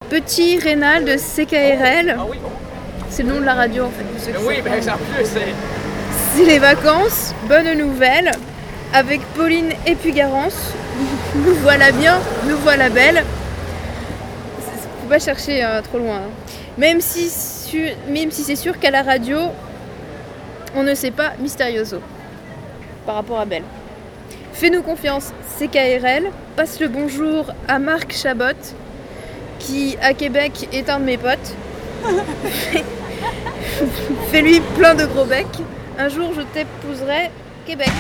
Petit Rénal de CKRL. C'est le nom de la radio en fait. Pour ceux qui savent. C'est les vacances, bonne nouvelle. Avec Pauline et Pugarance. Nous voilà bien, nous voilà belle. Faut pas chercher trop loin. Même si c'est sûr qu'à la radio, on ne sait pas Mysterioso par rapport à Belle. Fais-nous confiance, CKRL. Passe le bonjour à Marc Chabot, qui à Québec est un de mes potes. Fais-lui plein de gros becs. Un jour je t'épouserai, Québec.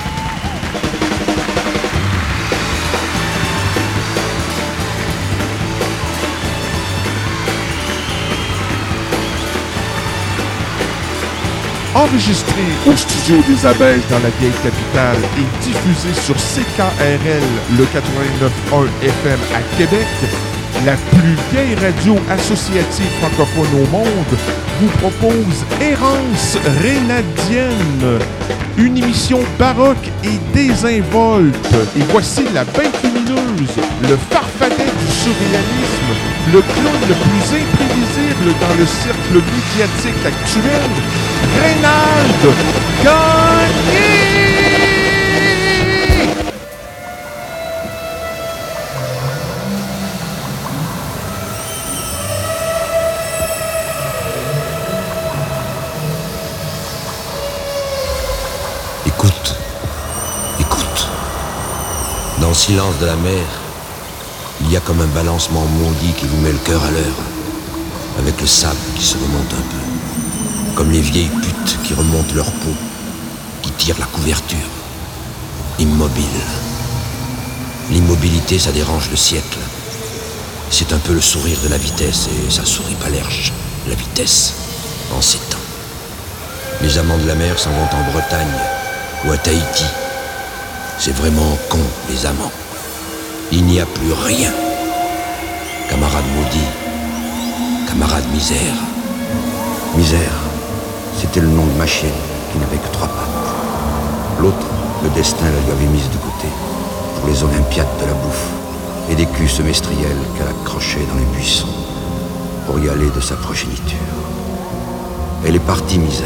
Enregistré au studio des Abeilles dans la vieille capitale et diffusé sur CKRL, le 89.1 FM à Québec, la plus vieille radio associative francophone au monde, vous propose Errance Rénadienne, une émission baroque et désinvolte. Et voici la bête lumineuse, le farfadet du surréalisme, le clown le plus imprévisible dans le cercle médiatique actuel, Reynald Gagné! Écoute. Dans le silence de la mer, il y a comme un balancement maudit qui vous met le cœur à l'heure, avec le sable qui se remonte un peu, comme les vieilles putes qui remontent leur peau, qui tirent la couverture, immobile. L'immobilité, ça dérange le siècle. C'est un peu le sourire de la vitesse, et ça sourit pas l'erge, la vitesse, en ces temps. Les amants de la mer s'en vont en Bretagne ou à Tahiti. C'est vraiment con, les amants. Il n'y a plus rien. Camarade maudit, camarade misère. Misère, c'était le nom de ma chienne qui n'avait que 3 pattes. L'autre, le destin la lui avait mise de côté pour les olympiades de la bouffe et des culs semestriels qu'elle accrochait dans les buissons pour y aller de sa progéniture. Elle est partie misère,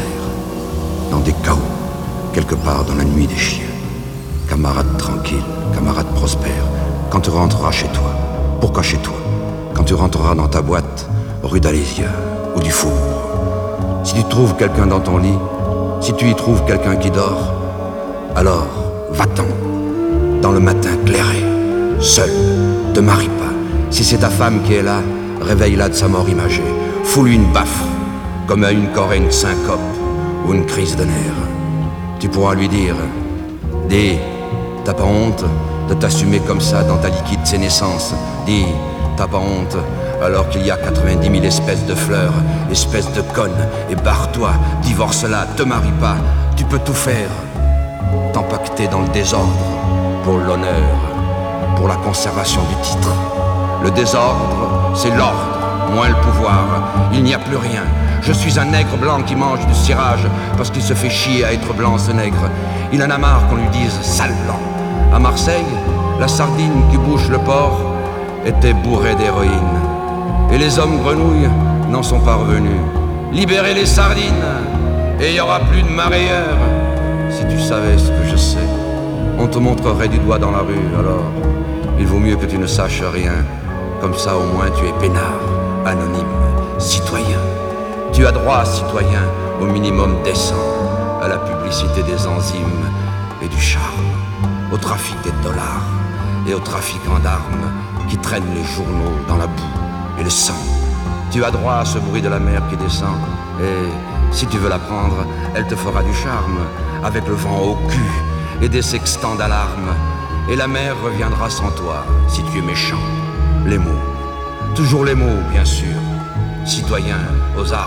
dans des chaos, quelque part dans la nuit des chiens. Camarade tranquille, camarade prospère, quand tu rentreras chez toi. Pourquoi chez toi? Quand tu rentreras dans ta boîte, rue d'Alésia ou du Faubourg. Si tu trouves quelqu'un dans ton lit, si tu y trouves quelqu'un qui dort, alors va-t'en, dans le matin clairé, seul, te marie pas. Si c'est ta femme qui est là, réveille-la de sa mort imagée. Fous-lui une baffe, comme à une qu'aurait une syncope ou une crise de nerfs. Tu pourras lui dire, dis, t'as pas honte de t'assumer comme ça dans ta liquide sénescence? Dis, t'as pas honte alors qu'il y a 90 000 espèces de fleurs, espèces de connes, et barre-toi, divorce-la, te marie pas, tu peux tout faire. T'empaqueter dans le désordre, pour l'honneur, pour la conservation du titre. Le désordre, c'est l'ordre, moins le pouvoir, il n'y a plus rien. Je suis un nègre blanc qui mange du cirage parce qu'il se fait chier à être blanc, ce nègre. Il en a marre qu'on lui dise sale blanc. À Marseille, la sardine qui bouche le port était bourrée d'héroïne. Et les hommes grenouilles n'en sont pas revenus. Libérez les sardines et il n'y aura plus de mareyeurs. Si tu savais ce que je sais, on te montrerait du doigt dans la rue. Alors, il vaut mieux que tu ne saches rien. Comme ça, au moins, tu es peinard, anonyme, citoyen. Tu as droit, citoyen, au minimum décent, à la publicité des enzymes et du charme, au trafic des dollars et au trafiquant d'armes qui traînent les journaux dans la boue et le sang. Tu as droit à ce bruit de la mer qui descend et, si tu veux la prendre, elle te fera du charme avec le vent au cul et des sextants d'alarme. Et la mer reviendra sans toi, si tu es méchant. Les mots, toujours les mots, bien sûr. Citoyen, aux armes.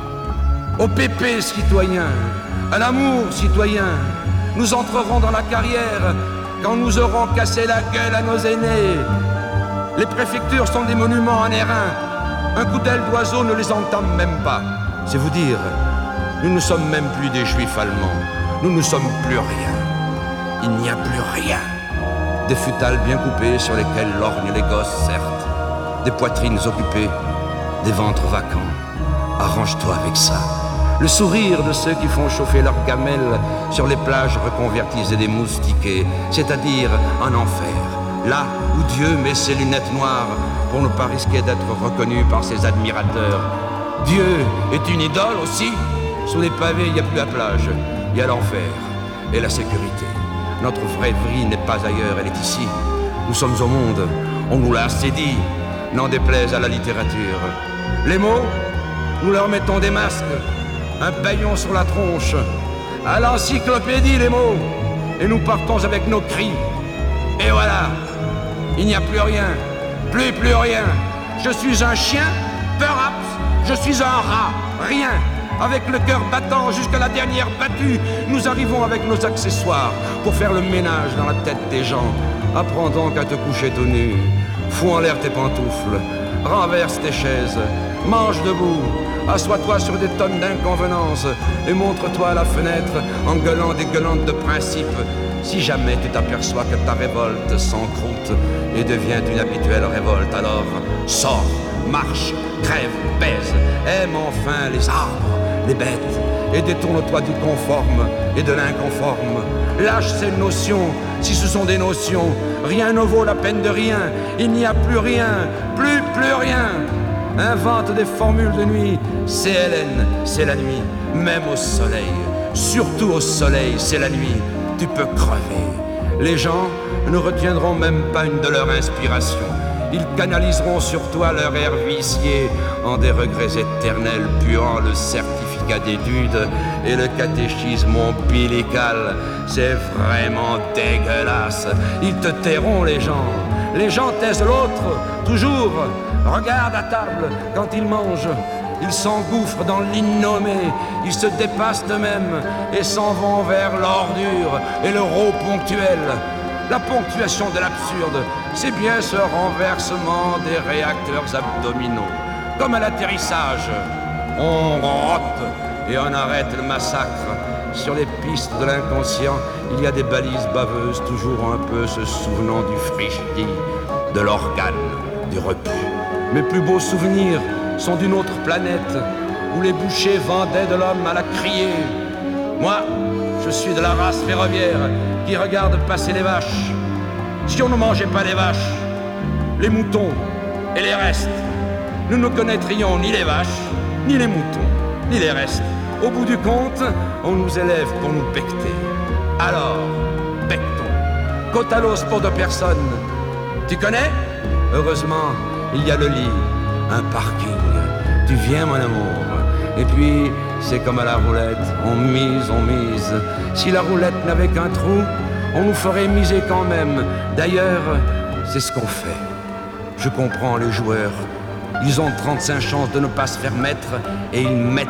Au pépé, citoyen, à l'amour, citoyen, nous entrerons dans la carrière quand nous aurons cassé la gueule à nos aînés. Les préfectures sont des monuments anérains. Un coup d'aile d'oiseau ne les entame même pas. C'est vous dire, nous ne sommes même plus des juifs allemands. Nous ne sommes plus rien. Il n'y a plus rien. Des futales bien coupées sur lesquelles lorgnent les gosses, certes. Des poitrines occupées des ventres vacants. Arrange-toi avec ça. Le sourire de ceux qui font chauffer leurs gamelles sur les plages reconverties et des moustiqués, c'est-à-dire un enfer, là où Dieu met ses lunettes noires pour ne pas risquer d'être reconnu par ses admirateurs. Dieu est une idole aussi. Sous les pavés, il n'y a plus la plage, il y a l'enfer et la sécurité. Notre vraie vie n'est pas ailleurs, elle est ici. Nous sommes au monde, on nous l'a assez dit, n'en déplaise à la littérature. Les mots, nous leur mettons des masques, un baillon sur la tronche, à l'encyclopédie les mots, et nous partons avec nos cris. Et voilà, il n'y a plus rien, plus rien. Je suis un chien, perhaps, je suis un rat, rien. Avec le cœur battant jusqu'à la dernière battue, nous arrivons avec nos accessoires pour faire le ménage dans la tête des gens. Apprends donc à te coucher tout nu, fous en l'air tes pantoufles, renverse tes chaises, mange debout, assois-toi sur des tonnes d'inconvenances et montre-toi à la fenêtre en gueulant des gueulantes de principe. Si jamais tu t'aperçois que ta révolte s'encroute et devient une habituelle révolte, alors sors, marche, crève, baise, aime enfin les arbres, les bêtes, et détourne-toi du conforme et de l'inconforme. Lâche ces notions, si ce sont des notions. Rien ne vaut la peine de rien, il n'y a plus rien, plus rien. Invente des formules de nuit, c'est Hélène, c'est la nuit, même au soleil. Surtout au soleil, c'est la nuit, tu peux crever. Les gens ne retiendront même pas une de leurs inspirations. Ils canaliseront sur toi leur air vicié en des regrets éternels puant le certificat d'études et le catéchisme ombilical. C'est vraiment dégueulasse. Ils te tairont les gens. Les gens taisent l'autre, toujours. Regarde à table quand ils mangent. Ils s'engouffrent dans l'innommé, ils se dépassent eux-mêmes et s'en vont vers l'ordure et le rot ponctuel. La ponctuation de l'absurde, c'est bien ce renversement des réacteurs abdominaux. Comme à l'atterrissage, on rote et on arrête le massacre. Sur les pistes de l'inconscient, il y a des balises baveuses, toujours un peu se souvenant du frigidi, de l'organe, du repu. Mes plus beaux souvenirs sont d'une autre planète, où les bouchers vendaient de l'homme à la criée. Moi, je suis de la race ferroviaire qui regarde passer les vaches. Si on ne mangeait pas les vaches, les moutons et les restes, nous ne connaîtrions ni les vaches, ni les moutons, ni les restes. Au bout du compte, on nous élève pour nous becter. Alors, bectons. Côte à l'os pour 2 personnes. Tu connais? Heureusement, il y a le lit, un parking. Tu viens, mon amour. Et puis, c'est comme à la roulette, on mise. Si la roulette n'avait qu'un trou, on nous ferait miser quand même. D'ailleurs, c'est ce qu'on fait. Je comprends les joueurs. Ils ont 35 chances de ne pas se faire mettre et ils mettent.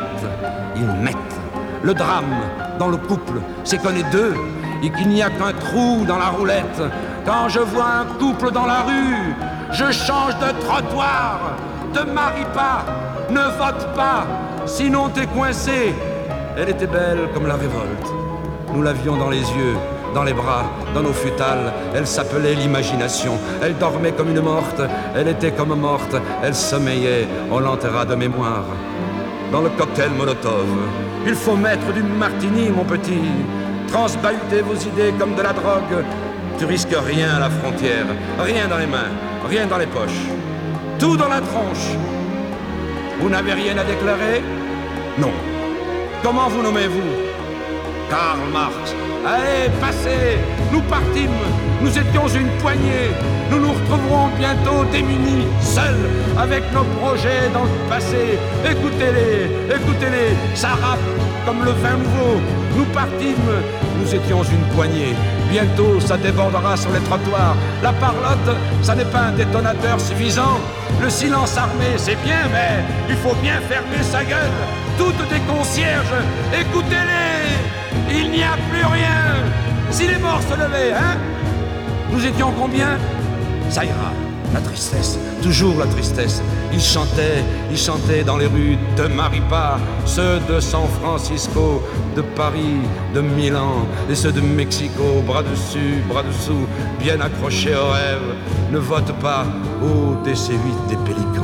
Le drame dans le couple, c'est qu'on est 2 et qu'il n'y a qu'un trou dans la roulette. Quand je vois un couple dans la rue, je change de trottoir. Te marie pas, ne vote pas, sinon t'es coincé. Elle était belle comme la révolte. Nous l'avions dans les yeux, dans les bras, dans nos futales. Elle s'appelait l'imagination. Elle dormait comme une morte. Elle était comme morte. Elle sommeillait. On l'enterra de mémoire. Dans le cocktail Molotov, il faut mettre du martini, mon petit. Transbahuter vos idées comme de la drogue. Tu risques rien à la frontière. Rien dans les mains, rien dans les poches. Tout dans la tronche. Vous n'avez rien à déclarer? Non. Comment vous nommez-vous? Karl Marx. Allez, passez. Nous partîmes. Nous étions une poignée. Nous nous retrouverons bientôt démunis, seuls, avec nos projets dans le passé. Écoutez-les, ça rappe comme le vin nouveau. Nous partîmes. Nous étions une poignée. Bientôt, ça débordera sur les trottoirs. La parlotte, ça n'est pas un détonateur suffisant. Le silence armé, c'est bien, mais il faut bien fermer sa gueule. Toutes des concierges, écoutez-les. Il n'y a plus rien. Si les morts se levaient, hein? Nous étions combien? Ça ira. La tristesse, toujours la tristesse. Ils chantaient dans les rues de Maripa, ceux de San Francisco, de Paris, de Milan, et ceux de Mexico, bras dessus, bras dessous, bien accrochés aux rêves. Ne vote pas, ô DC-8 des pélicans.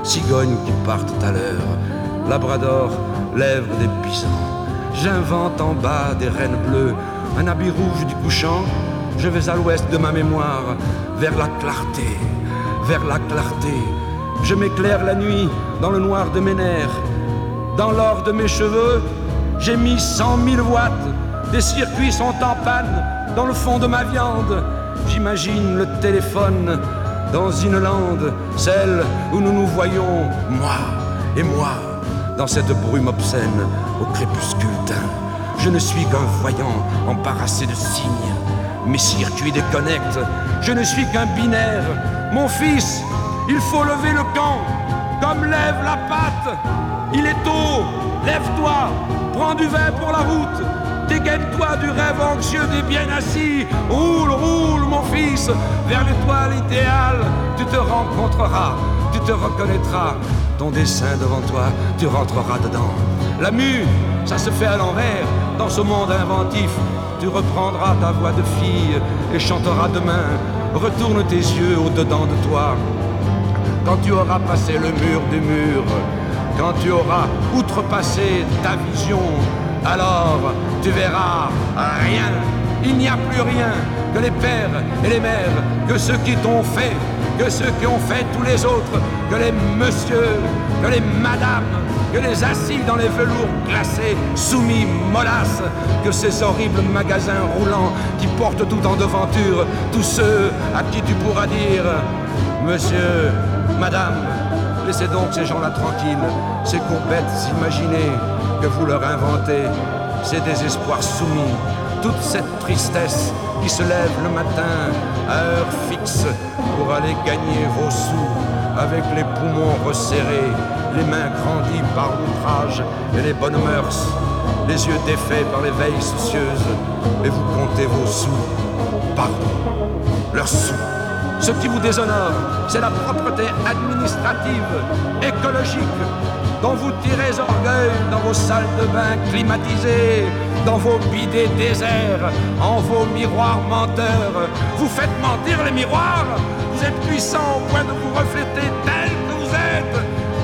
cigognes qui partent à l'heure, labrador, lèvres des bisons. J'invente en bas des rennes bleues, un habit rouge du couchant. Je vais à l'ouest de ma mémoire, vers la clarté, vers la clarté. Je m'éclaire la nuit dans le noir de mes nerfs. Dans l'or de mes cheveux, j'ai mis 100 000 watts. Des circuits sont en panne dans le fond de ma viande. J'imagine le téléphone dans une lande, celle où nous nous voyons, moi et moi, dans cette brume obscène au crépuscule teint. Je ne suis qu'un voyant embarrassé de signes. Mes circuits déconnectent, je ne suis qu'un binaire. Mon fils, il faut lever le camp, comme lève la patte. Il est tôt, lève-toi, prends du vin pour la route. Dégaine-toi du rêve anxieux des bien assis. Roule, roule, mon fils, vers l'étoile idéale. Tu te rencontreras, tu te reconnaîtras. Ton dessin devant toi, tu rentreras dedans. La mue, ça se fait à l'envers. Dans ce monde inventif, tu reprendras ta voix de fille et chanteras demain. Retourne tes yeux au-dedans de toi. Quand tu auras passé le mur des murs, quand tu auras outrepassé ta vision, alors tu verras rien. Il n'y a plus rien que les pères et les mères, que ceux qui t'ont fait, que ceux qui ont fait tous les autres, que les messieurs, que les madames, que les assis dans les velours glacés, soumis, molasses, que ces horribles magasins roulants qui portent tout en devanture, tous ceux à qui tu pourras dire « Monsieur, madame, laissez donc ces gens-là tranquilles, ces courbettes imaginées que vous leur inventez, ces désespoirs soumis, toute cette tristesse qui se lève le matin à heure fixe pour aller gagner vos sous avec les poumons resserrés, les mains grandies par l'outrage et les bonnes mœurs, les yeux défaits par les veilles soucieuses, et vous comptez vos sous, pardon, leurs sous. Ce qui vous déshonore, c'est la propreté administrative, écologique, dont vous tirez orgueil dans vos salles de bain climatisées, dans vos bidets déserts, en vos miroirs menteurs. Vous faites mentir les miroirs. Vous êtes puissant au point de vous refléter tel que vous êtes,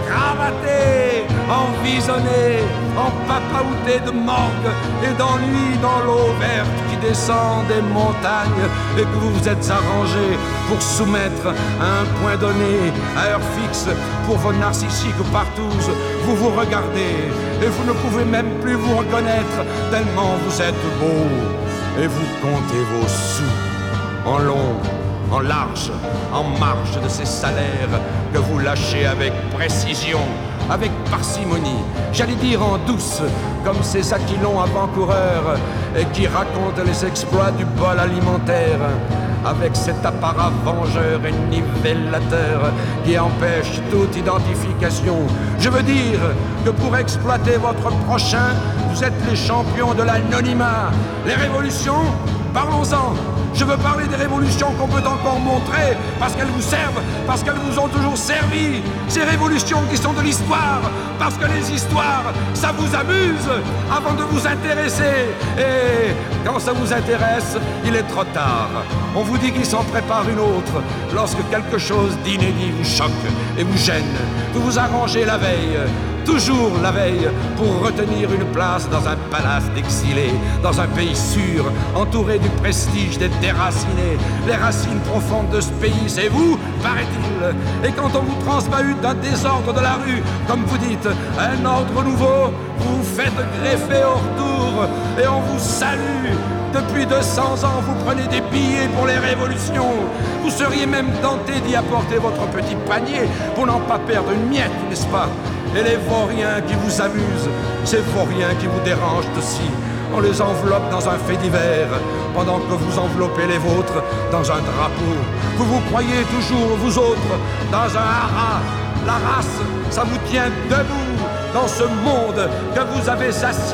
cravaté, envisonné, empapaouté de morgue et d'ennui dans l'eau verte qui descend des montagnes, et que vous vous êtes arrangé pour soumettre à un point donné, à heure fixe, pour vos narcissiques partous. Vous vous regardez et vous ne pouvez même plus vous reconnaître tellement vous êtes beau, et vous comptez vos sous en long, en large, en marge de ces salaires que vous lâchez avec précision, avec parcimonie, j'allais dire en douce, comme ces aquilons avant-coureurs et qui racontent les exploits du bol alimentaire, avec cet apparat vengeur et nivellateur qui empêche toute identification. Je veux dire que pour exploiter votre prochain, vous êtes les champions de l'anonymat. Les révolutions, parlons-en. Je veux parler des révolutions qu'on peut encore montrer parce qu'elles vous servent, parce qu'elles vous ont toujours servi. Ces révolutions qui sont de l'histoire, parce que les histoires, ça vous amuse avant de vous intéresser. Et quand ça vous intéresse, il est trop tard. On vous dit qu'il s'en prépare une autre. Lorsque quelque chose d'inédit vous choque et vous gêne, vous vous arrangez la veille, toujours la veille, pour retenir une place dans un palace d'exilés, dans un pays sûr, entouré du prestige des déracinés. Les racines profondes de ce pays, c'est vous, paraît-il. Et quand on vous transbahute d'un désordre de la rue, comme vous dites, un ordre nouveau, vous vous faites greffer au retour et on vous salue. Depuis 200 ans, vous prenez des billets pour les révolutions. Vous seriez même tenté d'y apporter votre petit panier pour n'en pas perdre une miette, n'est-ce pas? Et les vauriens qui vous amusent, ces vauriens qui vous dérangent aussi, on les enveloppe dans un fait divers, pendant que vous enveloppez les vôtres dans un drapeau. Vous vous croyez toujours, vous autres, dans un haras. La race, ça vous tient debout dans ce monde que vous avez assis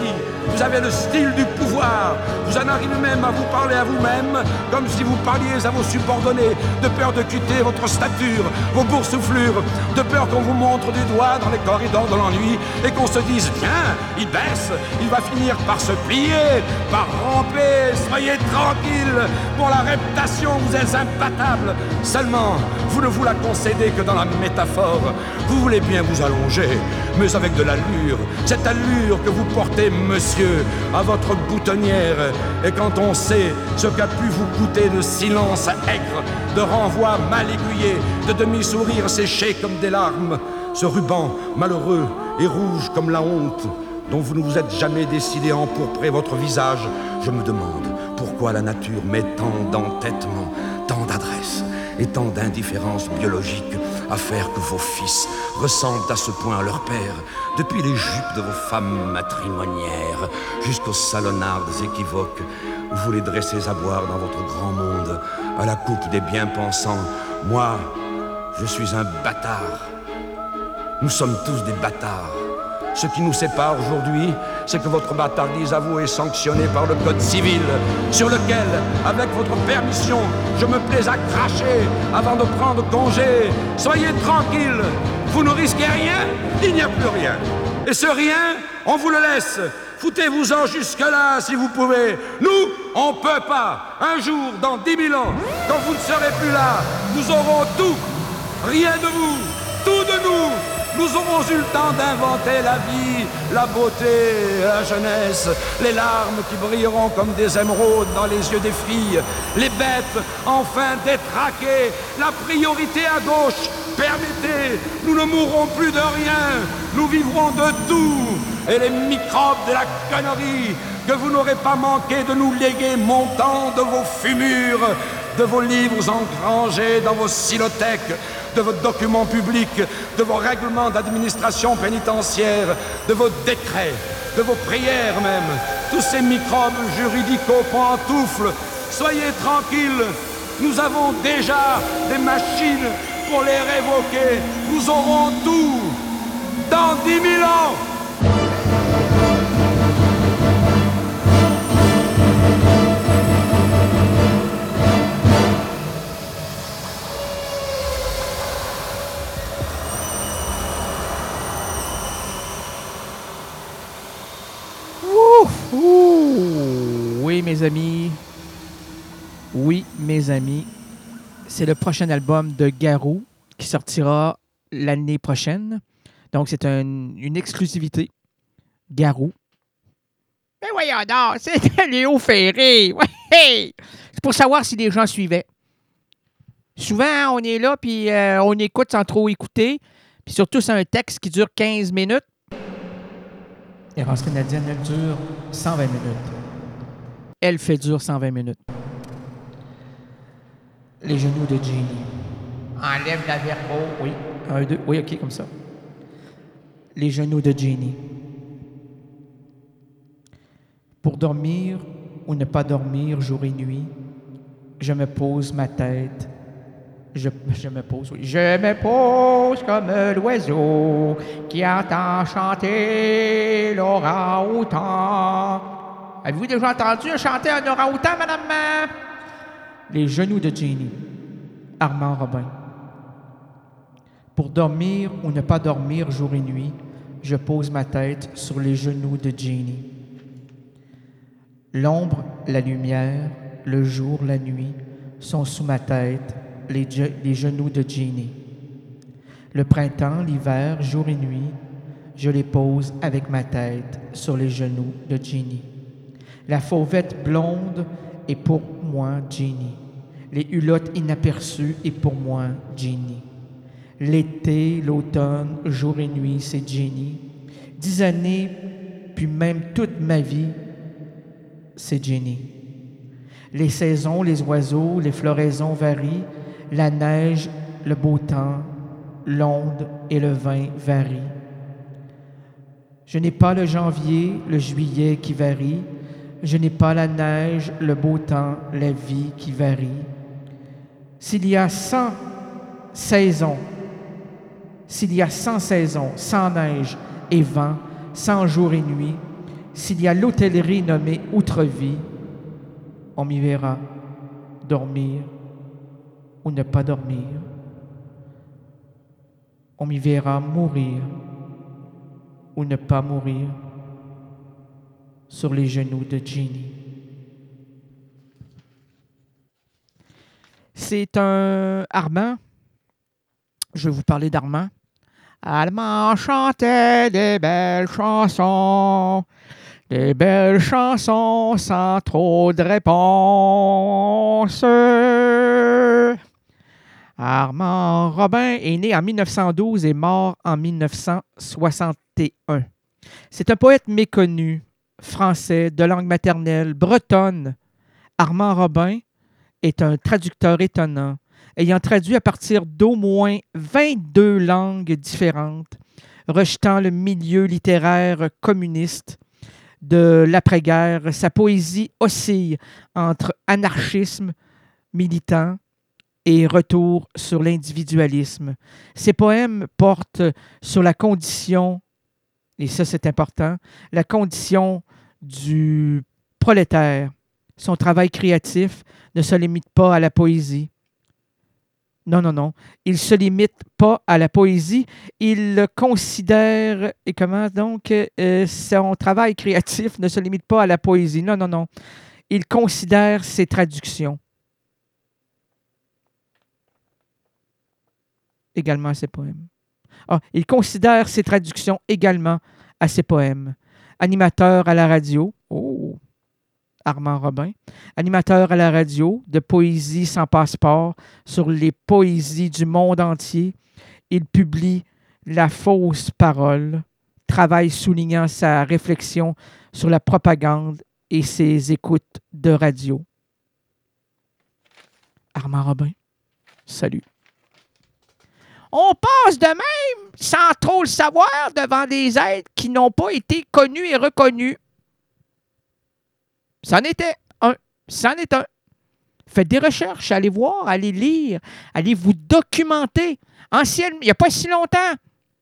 Vous avez le style du pouvoir. Vous en arrivez même à vous parler à vous-même comme si vous parliez à vos subordonnés, de peur de quitter votre stature, vos boursouflures, de peur qu'on vous montre du doigt dans les corridors de l'ennui et qu'on se dise « Tiens, il baisse, il va finir par se plier, par ramper, soyez tranquille, pour la réputation, vous êtes imbattable. Seulement, vous ne vous la concédez que dans la métaphore. Vous voulez bien vous allonger, mais avec de l'allure, cette allure que vous portez, monsieur, à votre boutonnière. Et quand on sait ce qu'a pu vous coûter de silence aigre, de renvoi mal aiguillé, de demi-sourires séchés comme des larmes, ce ruban malheureux et rouge comme la honte, dont vous ne vous êtes jamais décidé à empourprer votre visage, je me demande pourquoi la nature met tant d'entêtement, tant d'adresse et tant d'indifférence biologique à faire que vos fils ressemblent à ce point à leur père, depuis les jupes de vos femmes matrimoniaires jusqu'aux salonnardes équivoques où vous les dressez à boire dans votre grand monde, à la coupe des bien-pensants. Moi, je suis un bâtard. Nous sommes tous des bâtards. Ce qui nous sépare aujourd'hui, c'est que votre bâtardise à vous est sanctionnée par le Code civil, sur lequel, avec votre permission, je me plais à cracher avant de prendre congé. Soyez tranquille, vous ne risquez rien, il n'y a plus rien. Et ce rien, on vous le laisse. Foutez-vous-en jusque-là si vous pouvez. Nous, on peut pas. Un jour, dans 10 000 ans, quand vous ne serez plus là, nous aurons tout. Rien de vous, tout de nous. Nous aurons eu le temps d'inventer la vie, la beauté, la jeunesse, les larmes qui brilleront comme des émeraudes dans les yeux des filles, les bêtes enfin détraquées, la priorité à gauche. Permettez, nous ne mourrons plus de rien, nous vivrons de tout. Et les microbes de la connerie que vous n'aurez pas manqué de nous léguer montant de vos fumures, de vos livres engrangés dans vos silothèques, de vos documents publics, de vos règlements d'administration pénitentiaire, de vos décrets, de vos prières même, tous ces microbes juridico-pantoufles, soyez tranquilles, nous avons déjà des machines pour les révoquer, nous aurons tout dans 10 000 ans. Oui, mes amis. Oui, mes amis. C'est le prochain album de Garou qui sortira l'année prochaine. Donc, c'est une exclusivité. Garou. Mais voyons donc, c'était Léo Ferré. Ouais. C'est pour savoir si les gens suivaient. Souvent, on est là, puis on écoute sans trop écouter. Puis surtout, c'est un texte qui dure 15 minutes. Errance canadienne, elle dure 120 minutes. Elle fait dur 120 minutes. Les genoux de Jenny. Enlève la verbo. Oui. 1, 2. Oui, OK, comme ça. Les genoux de Jenny. Pour dormir ou ne pas dormir jour et nuit, je me pose ma tête. Je me pose comme l'oiseau qui entend chanter l'orang-outan. Avez-vous déjà entendu chanter un orang-outan, madame? Les genoux de Jenny. Armand Robin. Pour dormir ou ne pas dormir jour et nuit, je pose ma tête sur les genoux de Jenny. L'ombre, la lumière, le jour, la nuit sont sous ma tête, les genoux de Jenny. Le printemps, l'hiver, jour et nuit, je les pose avec ma tête sur les genoux de Jenny. La fauvette blonde est pour moi Jenny. Les hulottes inaperçues est pour moi Jenny. L'été, l'automne, jour et nuit, c'est Jenny. 10 années, puis même toute ma vie, c'est Jenny. Les saisons, les oiseaux, les floraisons varient. La neige, le beau temps, l'onde et le vin varient. Je n'ai pas le janvier, le juillet qui varie. Je n'ai pas la neige, le beau temps, la vie qui varie. S'il y a 100 saisons, 100 neige et vent, 100 jours et nuits, S'il y a l'hôtellerie nommée Outre-Vie, on m'y verra dormir ou ne pas dormir. On m'y verra mourir ou ne pas mourir sur les genoux de Jeannie. C'est un Armand. Je vais vous parler d'Armand. Armand chantait des belles chansons sans trop de réponses. Armand Robin est né en 1912 et mort en 1961. C'est un poète méconnu, français, de langue maternelle, bretonne. Armand Robin est un traducteur étonnant, ayant traduit à partir d'au moins 22 langues différentes, rejetant le milieu littéraire communiste de l'après-guerre. Sa poésie oscille entre anarchisme militant et retour sur l'individualisme. Ses poèmes portent sur la condition, et ça c'est important, la condition du prolétaire. Son travail créatif ne se limite pas à la poésie. Non. Il ne se limite pas à la poésie. Il considère... Et comment donc son travail créatif ne se limite pas à la poésie. Non. Il considère ses traductions également à ses poèmes. Il considère ses traductions également à ses poèmes. Animateur à la radio. Armand Robin, animateur à la radio de Poésie sans passeport sur les poésies du monde entier. Il publie La fausse parole, travail soulignant sa réflexion sur la propagande et ses écoutes de radio. Armand Robin, salut. On passe de même, sans trop le savoir, devant des êtres qui n'ont pas été connus et reconnus. C'en est un. Faites des recherches, allez voir, allez lire, allez vous documenter. Anciennement, il n'y a pas si longtemps.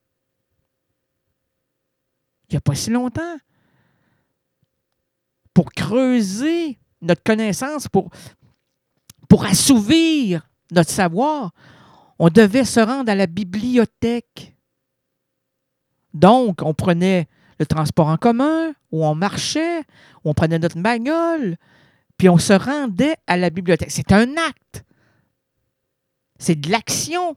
Pour creuser notre connaissance, pour assouvir notre savoir, on devait se rendre à la bibliothèque. Donc, on prenait le transport en commun, où on marchait, où on prenait notre bagnole, puis on se rendait à la bibliothèque. C'est un acte. C'est de l'action.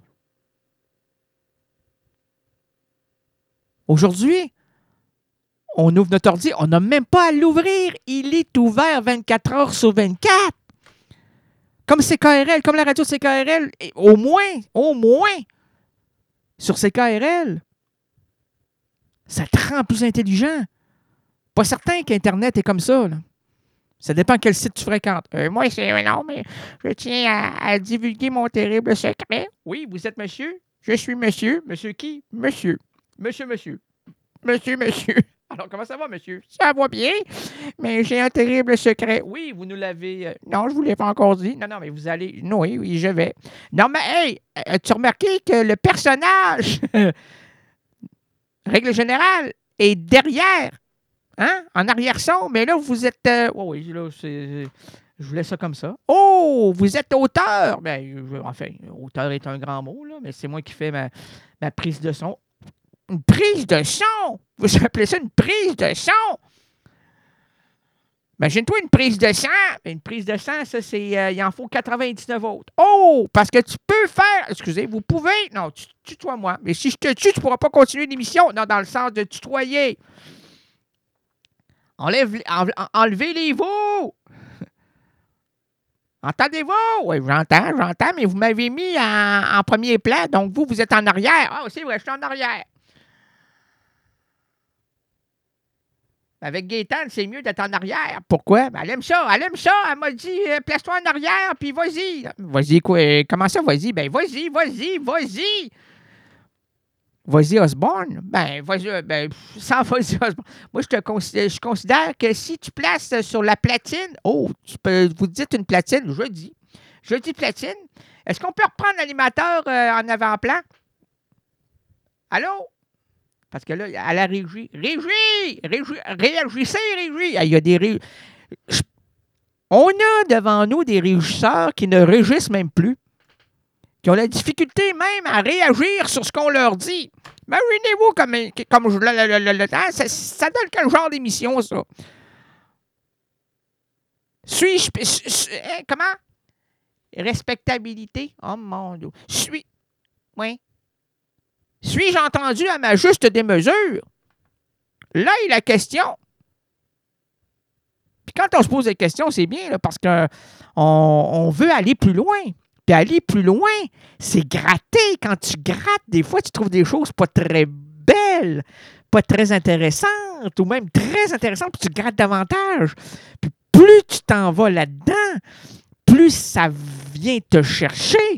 Aujourd'hui, on ouvre notre ordi, on n'a même pas à l'ouvrir. Il est ouvert 24 heures sur 24. Comme CKRL, comme la radio CKRL, au moins, sur CKRL. Ça te rend plus intelligent. Pas certain qu'Internet est comme ça, là. Ça dépend quel site tu fréquentes. Moi, non, mais je tiens à divulguer mon terrible secret. Oui, vous êtes monsieur? Je suis monsieur. Monsieur qui? Monsieur. Monsieur. Monsieur. Alors, comment ça va, monsieur? Ça va bien, mais j'ai un terrible secret. Oui, vous nous l'avez... non, je ne vous l'ai pas encore dit. Non, mais vous allez... Oui, je vais. Non, mais hey, as-tu remarqué que le personnage... règle générale, est derrière, en arrière-son, mais là, vous êtes... oui, là, je voulais ça comme ça. Oh, vous êtes auteur! Auteur est un grand mot, là, mais c'est moi qui fais ma prise de son. Une prise de son! Vous appelez ça une prise de son? Imagine-toi une prise de sang. Une prise de sang, ça, c'est... il en faut 99 autres. Oh! Parce que tu peux faire... Excusez, vous pouvez... Non, tutoie-moi. Mais si je te tue, tu ne pourras pas continuer l'émission. Non, dans le sens de tutoyer. Enlevez-les-vous! Entendez-vous? Oui, j'entends, mais vous m'avez mis en premier plan, donc vous êtes en arrière. Ah, c'est vrai, je suis en arrière. Avec Gaétane, c'est mieux d'être en arrière. Pourquoi? Ben, elle aime ça. Elle m'a dit, place-toi en arrière, puis vas-y. Vas-y, quoi? Comment ça, vas-y? Ben, vas-y. Vas-y, Osborne. Ben, vas-y, sans vas-y, Osborne. Moi, je considère que si tu places sur la platine, vous dites une platine, je dis platine. Est-ce qu'on peut reprendre l'animateur en avant-plan? Allô? Parce que là, à la régie, réagissez, régie. Il y a des on a devant nous des régisseurs qui ne régissent même plus, qui ont la difficulté même à réagir sur ce qu'on leur dit. Imaginez-vous comme ça donne quel genre d'émission, ça? Suis-je... comment? Respectabilité? Oh mon Dieu. Oui. Suis-je entendu à ma juste démesure? Là est la question. Puis quand on se pose des questions, c'est bien, là, parce qu'on veut aller plus loin. Puis aller plus loin, c'est gratter. Quand tu grattes, des fois, tu trouves des choses pas très belles, pas très intéressantes, ou même très intéressantes, puis tu grattes davantage. Puis plus tu t'en vas là-dedans, plus ça vient te chercher.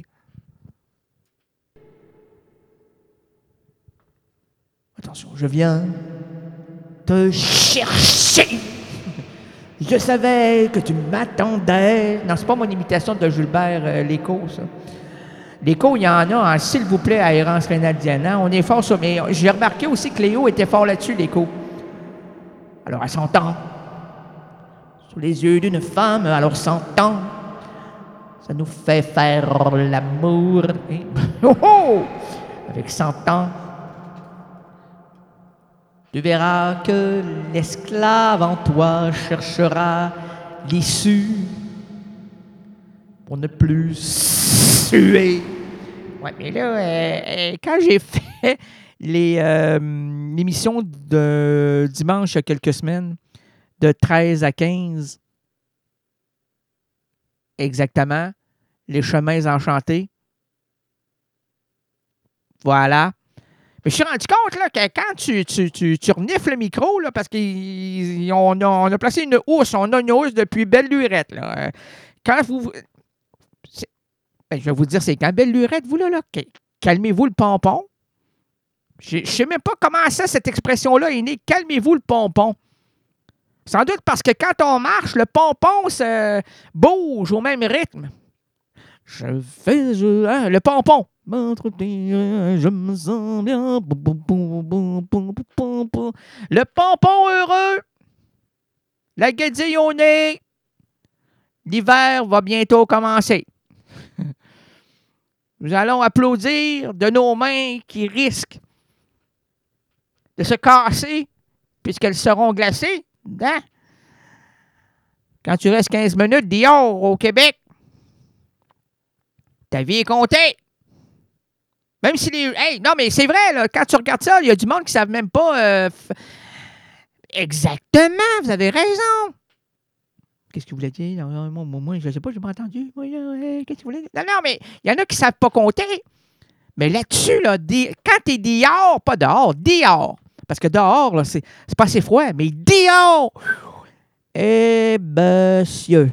Attention, je viens te chercher. Je savais que tu m'attendais. Non, c'est pas mon imitation de Gilbert Lécault, ça. Lécault, il y en a en s'il vous plaît à Errance Reynaldiana. On est fort sur... Mais j'ai remarqué aussi que Léo était fort là-dessus, Lécault. Alors, à 100 ans, sous les yeux d'une femme, alors 100 ans, ça nous fait faire l'amour. Avec 100 ans, tu verras que l'esclave en toi cherchera l'issue pour ne plus suer. Ouais, mais là, quand j'ai fait l'émission de dimanche il y a quelques semaines, de 13 à 15, exactement, les chemins enchantés, voilà. Mais je suis rendu compte là, que quand tu renifles le micro, là, parce qu'on a placé une housse, on a une housse depuis belle lurette. Là. Quand vous... je vais vous dire, c'est quand belle lurette, vous là, calmez-vous le pompon. Je ne sais même pas comment ça, cette expression-là est née. Calmez-vous le pompon. Sans doute parce que quand on marche, le pompon se bouge au même rythme. Le pompon. Je me sens bien. Le pompon heureux. La guédille au nez. L'hiver va bientôt commencer. Nous allons applaudir de nos mains qui risquent de se casser puisqu'elles seront glacées. Hein? Quand tu restes 15 minutes dehors au Québec, ta vie est comptée. Même si les... Hey, non, mais c'est vrai, là, quand tu regardes ça, il y a du monde qui ne savent même pas... Exactement, vous avez raison. Qu'est-ce que vous voulez dire? Moi, je ne sais pas, je n'ai pas entendu. Qu'est-ce que vous voulez dire? Non, mais il y en a qui ne savent pas compter. Mais là-dessus, là, quand tu es dehors, pas dehors, dehors. Parce que dehors, là, c'est pas assez froid, mais dehors! Eh, monsieur!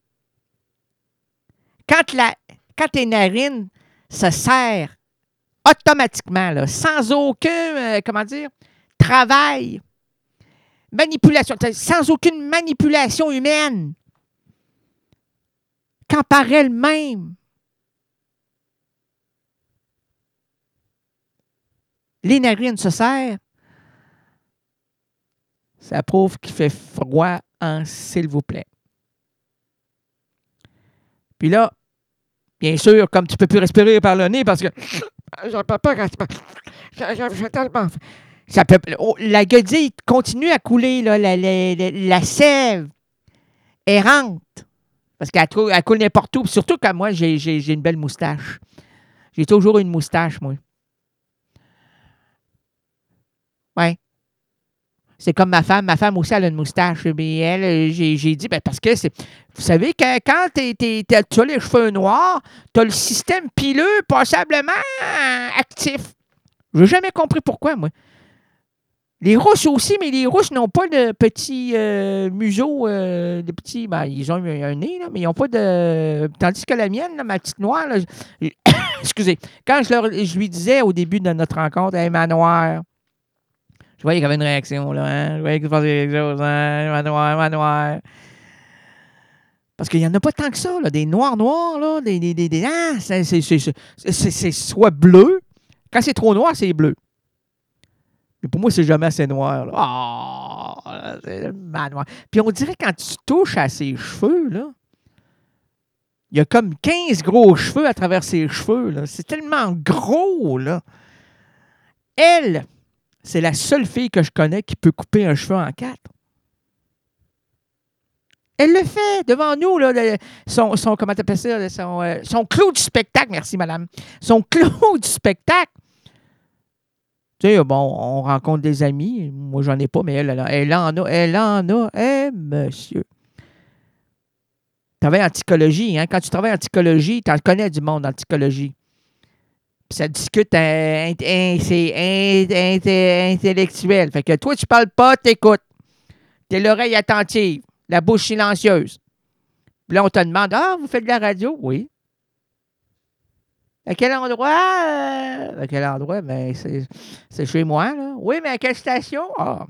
Quand tes narines se serrent automatiquement, là, sans aucun, travail, manipulation, sans aucune manipulation humaine, quand par elle-même, les narines se serrent, ça prouve qu'il fait froid en s'il vous plaît. Puis là, bien sûr, comme tu ne peux plus respirer par le nez parce que j'en peux pas quand j'ai tellement... la gueudille continue à couler, là, la sève errante. Parce qu'elle coule n'importe où. Puis surtout quand moi, j'ai une belle moustache. J'ai toujours une moustache, moi. Ouais. C'est comme ma femme. Ma femme aussi, elle a une moustache. Mais elle, j'ai dit, parce que vous savez que quand tu as les cheveux noirs, tu as le système pileux passablement actif. Je n'ai jamais compris pourquoi, moi. Les Rousses aussi, mais les Rousses n'ont pas de petits museaux, de petits... ils ont un nez, là, mais ils n'ont pas de... Tandis que la mienne, là, ma petite noire, là, excusez, quand je lui disais au début de notre rencontre, « Hey, ma noire », je voyais qu'il y avait une réaction, là, hein? Je voyais qu'il se passait quelque chose, hein? Ma noire. Parce qu'il n'y en a pas tant que ça, là, des noirs, là, c'est soit bleu. Quand c'est trop noir, c'est bleu. Pour moi, c'est jamais assez noir. Là. Oh, c'est tellement noir. Puis on dirait quand tu touches à ses cheveux, là, il y a comme 15 gros cheveux à travers ses cheveux. Là. C'est tellement gros, là. Elle, c'est la seule fille que je connais qui peut couper un cheveu en 4. Elle le fait devant nous, là, son comment t'appelles ça, là, son clou du spectacle, merci madame. Son clou du spectacle. Tu sais, bon, on rencontre des amis. Moi, j'en ai pas, mais elle en a. Eh, monsieur. Tu travailles en psychologie, hein? Quand tu travailles en psychologie, tu en connais du monde en psychologie. Puis ça discute, c'est intellectuel. Fait que toi, tu parles pas, t'écoutes. T'es l'oreille attentive, la bouche silencieuse. Puis là, on te demande, vous faites de la radio? Oui. À quel endroit? À quel endroit? Ben, c'est chez moi, là. Oui, mais à quelle station?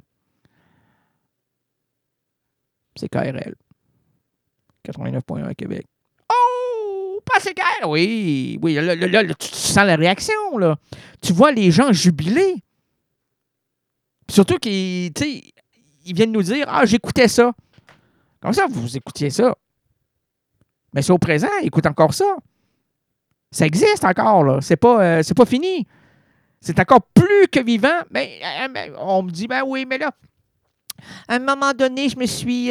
C'est KRL. 89.1 à Québec. Oh! Pas CKRL! Oui, là, tu sens la réaction, là. Tu vois les gens jubiler. Surtout qu'ils, tu sais, ils viennent nous dire, j'écoutais ça. Comme ça, vous écoutiez ça. Mais c'est au présent, écoute encore ça. Ça existe encore, là. C'est pas fini. C'est encore plus que vivant. Mais on me dit, ben oui, mais là, à un moment donné, je me suis...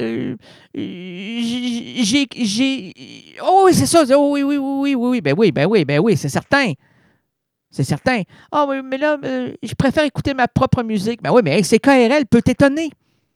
Oh, c'est ça. Oh, oui. Ben oui, c'est certain. C'est certain. Oui, mais là, je préfère écouter ma propre musique. Ben oui, mais CKRL peut t'étonner.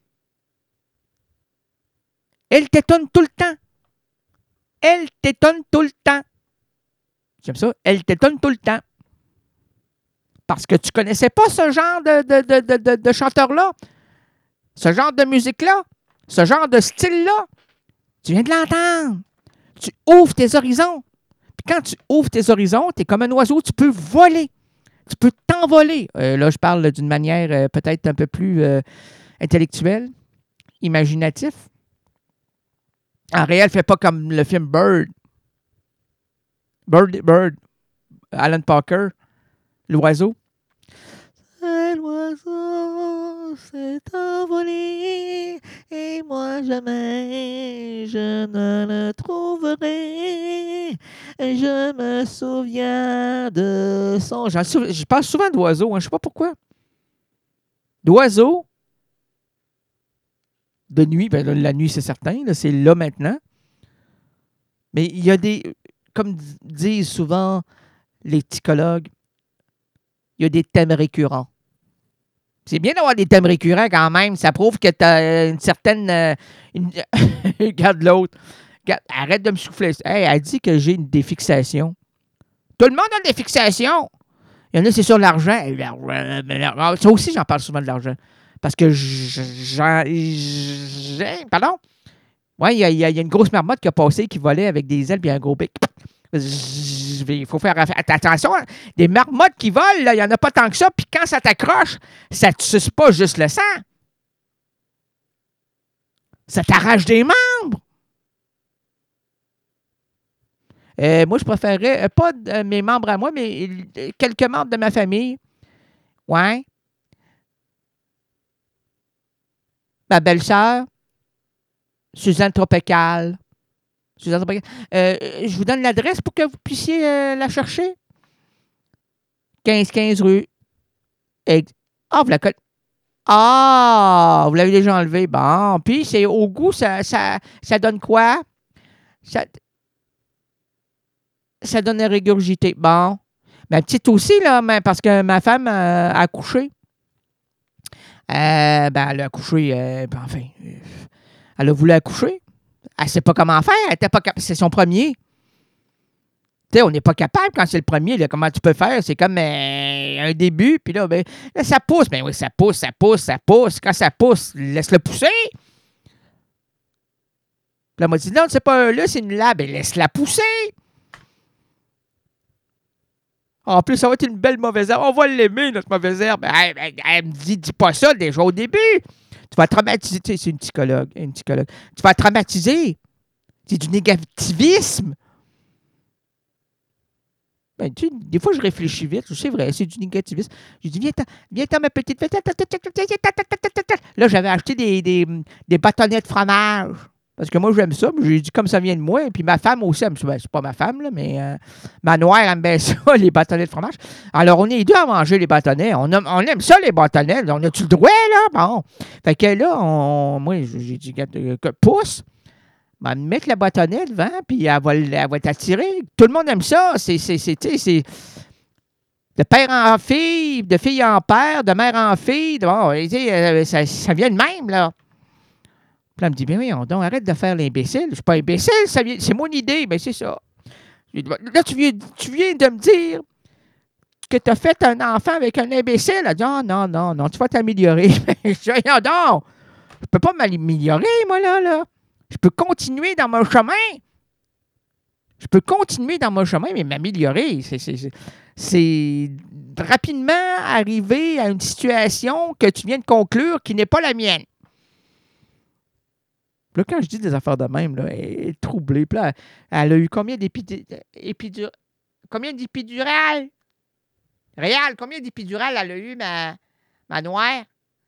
Elle t'étonne tout le temps. Elle t'étonne tout le temps. J'aime ça. Elle t'étonne tout le temps. Parce que tu ne connaissais pas ce genre de chanteur-là. Ce genre de musique-là. Ce genre de style-là. Tu viens de l'entendre. Tu ouvres tes horizons. Puis quand tu ouvres tes horizons, tu es comme un oiseau, tu peux voler. Tu peux t'envoler. Là, je parle d'une manière peut-être un peu plus intellectuelle, imaginative. En réel, fais pas comme le film Bird. Bird. Alan Parker. L'oiseau. L'oiseau s'est envolé et moi jamais je ne le trouverai. Je me souviens de son... Je parle souvent d'oiseaux, je sais pas pourquoi. D'oiseaux. De nuit, ben la nuit c'est certain, là, c'est là maintenant. Mais il y a des... Comme disent souvent les psychologues, il y a des thèmes récurrents. C'est bien d'avoir des thèmes récurrents quand même. Ça prouve que tu as une certaine... Regarde l'autre. Arrête de me souffler. Hey, elle dit que j'ai une défixation. Tout le monde a une défixation. Il y en a, c'est sur l'argent. Ça aussi, j'en parle souvent de l'argent. Parce que pardon? Oui, il y a une grosse marmotte qui a passé, qui volait avec des ailes et un gros bec. Il faut faire attention. Des marmottes qui volent, il n'y en a pas tant que ça. Puis quand ça t'accroche, ça ne te suce pas juste le sang. Ça t'arrache des membres. Moi, je préférerais, pas mes membres à moi, mais quelques membres de ma famille. Ouais. Ma belle-sœur, Suzanne Tropical. Je vous donne l'adresse pour que vous puissiez la chercher. 15 rue. Vous la connaissez. Vous l'avez déjà enlevé. Bon, puis c'est au goût, ça donne quoi? Ça donne régurgité. Bon. Ma petite aussi, là, parce que ma femme a accouché. Elle a accouché, enfin, elle a voulu accoucher. Elle ne sait pas comment faire. Elle était pas c'est son premier. Tu sais, on n'est pas capable quand c'est le premier. Là, comment tu peux faire? C'est comme un début, puis là, là, ça pousse. Ben oui, ça pousse. Quand ça pousse, laisse-le pousser. Puis elle m'a dit, non, c'est pas un là, c'est une là. Ben laisse-la pousser. En plus, ça va être une belle mauvaise herbe. On va l'aimer, notre mauvaise herbe. Elle me dit, dis pas ça déjà au début. Tu vas traumatiser. Tu sais, c'est une psychologue. Tu vas traumatiser. C'est du négativisme. Ben, tu sais, des fois, je réfléchis vite. C'est vrai, c'est du négativisme. J'ai dit, viens-t'en, ma petite. Là, j'avais acheté des bâtonnets de fromage. Parce que moi, j'aime ça. J'ai dit, comme ça vient de moi. Et puis ma femme aussi aime ça. Ben, c'est pas ma femme, là, mais ma noire aime bien ça, les bâtonnets de fromage. Alors, on est deux à manger les bâtonnets. On aime ça, les bâtonnets. On a-tu le droit, là? Bon. Fait que là, moi, j'ai dit, pousse. Va me mettre le bâtonnet devant, puis elle va t'attirer. Tout le monde aime ça. C'est de père en fille, de fille en père, de mère en fille. Bon, ça vient de même, là. Puis elle me dit, bien oui, donc arrête de faire l'imbécile. Je ne suis pas imbécile, c'est mon idée. Bien, c'est ça. Là, tu viens de me dire que tu as fait un enfant avec un imbécile. Elle dit, oh, non, tu vas t'améliorer. Je dis, non, je peux pas m'améliorer, moi, là. Je peux continuer dans mon chemin. Mais m'améliorer. C'est rapidement arriver à une situation que tu viens de conclure qui n'est pas la mienne. Là, quand je dis des affaires de même, là, elle est troublée. Puis là, elle a eu combien d'épidurales? Réal, combien d'épidurales elle a eu, ma noire?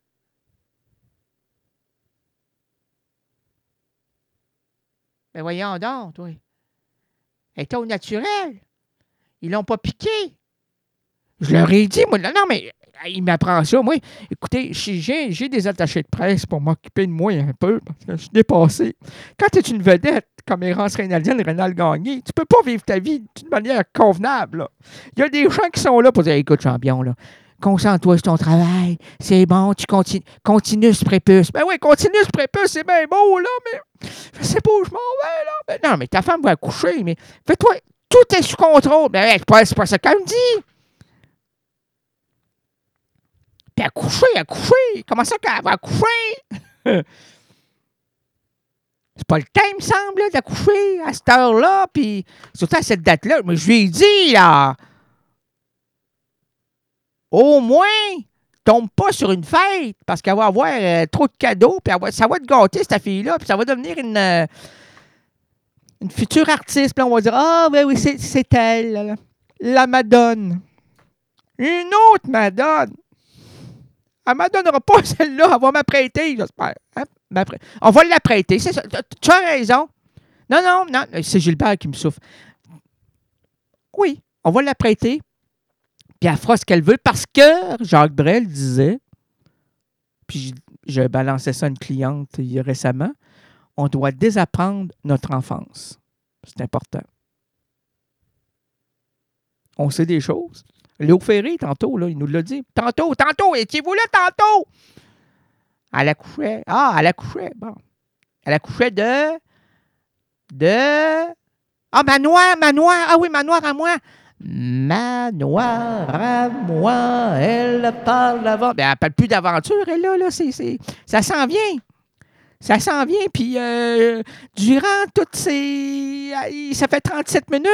Ben voyons donc, toi. Elle était au naturel. Ils l'ont pas piqué. Je leur ai dit, moi, non, mais il m'apprend ça. Moi, écoutez, j'ai des attachés de presse pour m'occuper de moi un peu, parce que je suis dépassé. Quand tu es une vedette, comme Errance Reynaldienne, Rénal Gagné, tu peux pas vivre ta vie d'une manière convenable, là. Il y a des gens qui sont là pour dire, écoute, champion, là, concentre-toi sur ton travail, c'est bon, tu continues ce prépuce. Ben oui, continue ce prépuce, c'est bien beau, là, mais je sais pas où je m'en vais, là. Ben non, mais ta femme va accoucher, mais fais-toi, tout est sous contrôle. Ben c'est pas ça qu'elle me dit. Puis accoucher. Comment ça qu'elle va accoucher? C'est pas le temps, il me semble, là, d'accoucher à cette heure-là, puis surtout à cette date-là. Mais je lui ai dit, là, au moins, tombe pas sur une fête, parce qu'elle va avoir trop de cadeaux, puis ça va te gâter, cette fille-là, puis ça va devenir une future artiste. Puis on va dire, ah, oui, c'est elle, la Madone. Une autre Madone. Elle ne m'adonnera pas celle-là, elle va m'apprêter, j'espère. Hein? On va l'apprêter, c'est ça. Tu as raison. Non, c'est Gilbert qui me souffle. Oui, on va l'apprêter, puis elle fera ce qu'elle veut, parce que Jacques Brel disait, puis je balançais ça à une cliente récemment, on doit désapprendre notre enfance. C'est important. On sait des choses. Léo Ferré, tantôt, là, il nous l'a dit. Tantôt, étiez-vous là tantôt? Elle accouchait. Bon. Elle accouchait de... Ah, ma noire. Ah oui, ma noire à moi. Ma noire à moi, elle parle d'avant. Ben, elle parle plus d'aventure, elle, là. Ça s'en vient. Puis, durant toutes ces... Ça fait 37 minutes.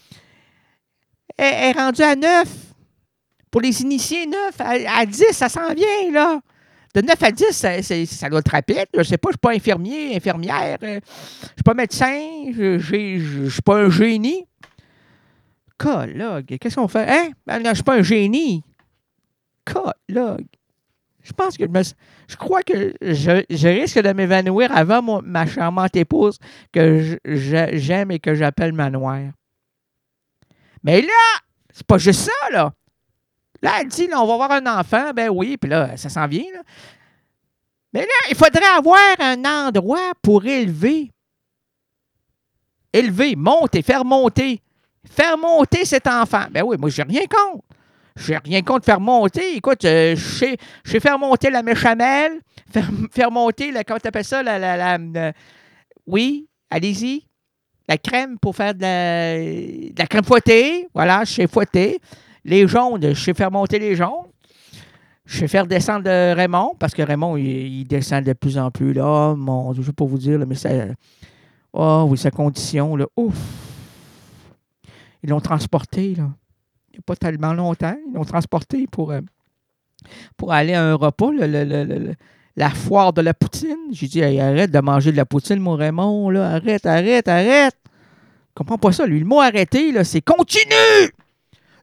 Elle est rendue à 9. Pour les initiés, 9. À 10, ça s'en vient, là. De 9 à 10, ça doit être rapide. Je ne sais pas, je ne suis pas infirmière. Je ne suis pas médecin. Je ne suis pas un génie. Cologue, qu'est-ce qu'on fait? Hein? Ben, non, je ne suis pas un génie. Cologue. Je pense que je crois que je risque de m'évanouir avant ma charmante épouse que j'aime et que j'appelle ma noire. Mais là, c'est pas juste ça, là. Là, elle dit, là, on va avoir un enfant. Ben oui, puis là, ça s'en vient, là. Mais là, il faudrait avoir un endroit pour élever. Faire monter cet enfant. Ben oui, moi, j'ai rien contre. J'ai rien contre faire monter. Écoute, je sais faire monter la méchamel, faire monter, comment tu appelles ça, oui, allez-y. La crème pour faire de la crème fouettée. Voilà, je sais fouetter. Les jaunes, je sais faire monter les jaunes. Je sais faire descendre Raymond, parce que Raymond, il descend de plus en plus. Là, mon Dieu, je ne vais pas vous dire, là, mais ça... Oh oui, sa condition, là, ouf! Ils l'ont transporté, là. Il n'y a pas tellement longtemps. Ils l'ont transporté pour aller à un repas, la foire de la poutine. J'ai dit, hey, arrête de manger de la poutine, mon Raymond, là. Arrête. Je comprends pas ça. Lui, le mot arrêter, là, c'est continue!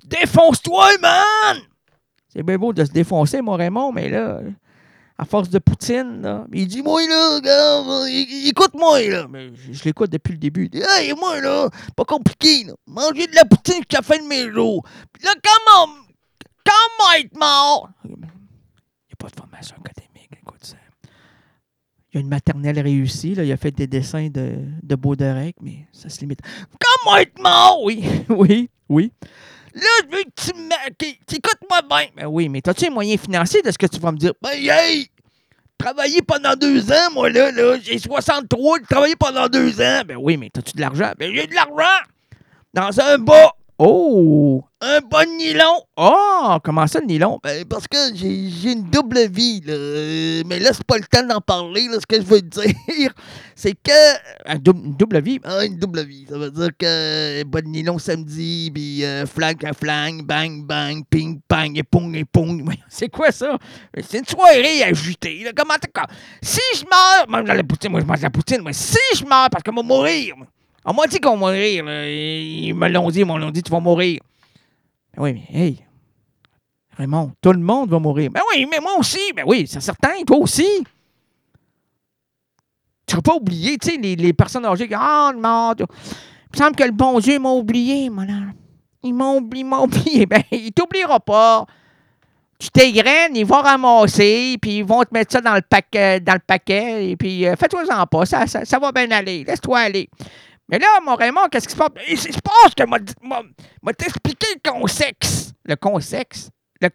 Défonce-toi, man! C'est bien beau de se défoncer, mon Raymond, mais là, à force de poutine, là, il dit, moi, là, gars, écoute-moi, là. Mais je l'écoute depuis le début. Il dit, hey, moi, là, pas compliqué, là. Manger de la poutine jusqu'à la fin de mes jours. Puis là, comment être mort? Il n'y a pas de formation académique, écoute ça. Il y a une maternelle réussie, là. Il a fait des dessins de Baudelaire, mais ça se limite. Comment être mort? Oui, oui. Là, je veux que tu écoutes-moi bien. Ben oui, mais as-tu les moyens financiers de ce que tu vas me dire? Ben, hey! Travailler pendant 2 ans, moi, là, j'ai 63, travailler pendant 2 ans. Ben oui, mais t'as-tu de l'argent? Ben, j'ai de l'argent! Dans un bas. Oh! Un bas de nylon. Oh! Comment ça, le nylon? Ben, parce que j'ai une double vie, là. Mais là, c'est pas le temps d'en parler, là. Ce que je veux te dire, c'est que... Une double vie? Ah, une double vie. Ça veut dire que bas de nylon samedi, puis flag à flag, bang, bang, ping, pang, épong. C'est quoi ça? C'est une soirée agitée, là. Comment si je meurs... Moi, je mange la poutine. Mais si je meurs, parce que je vais mourir... On m'a dit qu'on va mourir. Là. Ils me l'ont dit, tu vas mourir. Ben oui, mais hey, Raymond, tout le monde va mourir. Ben oui, mais moi aussi. Ben oui, c'est certain, toi aussi. Tu ne vas pas oublier, tu sais, les personnes âgées qui mort. Il me semble que le bon Dieu m'a oublié, madame. Il m'a oublié. Ben, il t'oubliera pas. Tu t'égraines, ils vont ramasser, puis ils vont te mettre ça dans le paquet, et puis fais-toi-en pas, ça va bien aller. Laisse-toi aller. Mais là, mon Raymond, qu'est-ce qui se passe? Il se passe que m'a t'expliqué le concept. Le concept.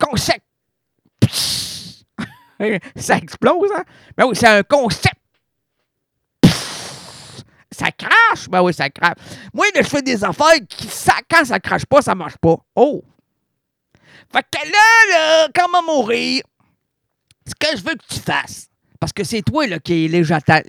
Ça explose, hein? Ben oui, c'est un concept. Ça crache? Ben oui, ça crache. Moi, là, je fais des affaires quand ça crache pas, ça marche pas. Oh! Fait que là, quand on va mourir, ce que je veux que tu fasses, parce que c'est toi, là, qui est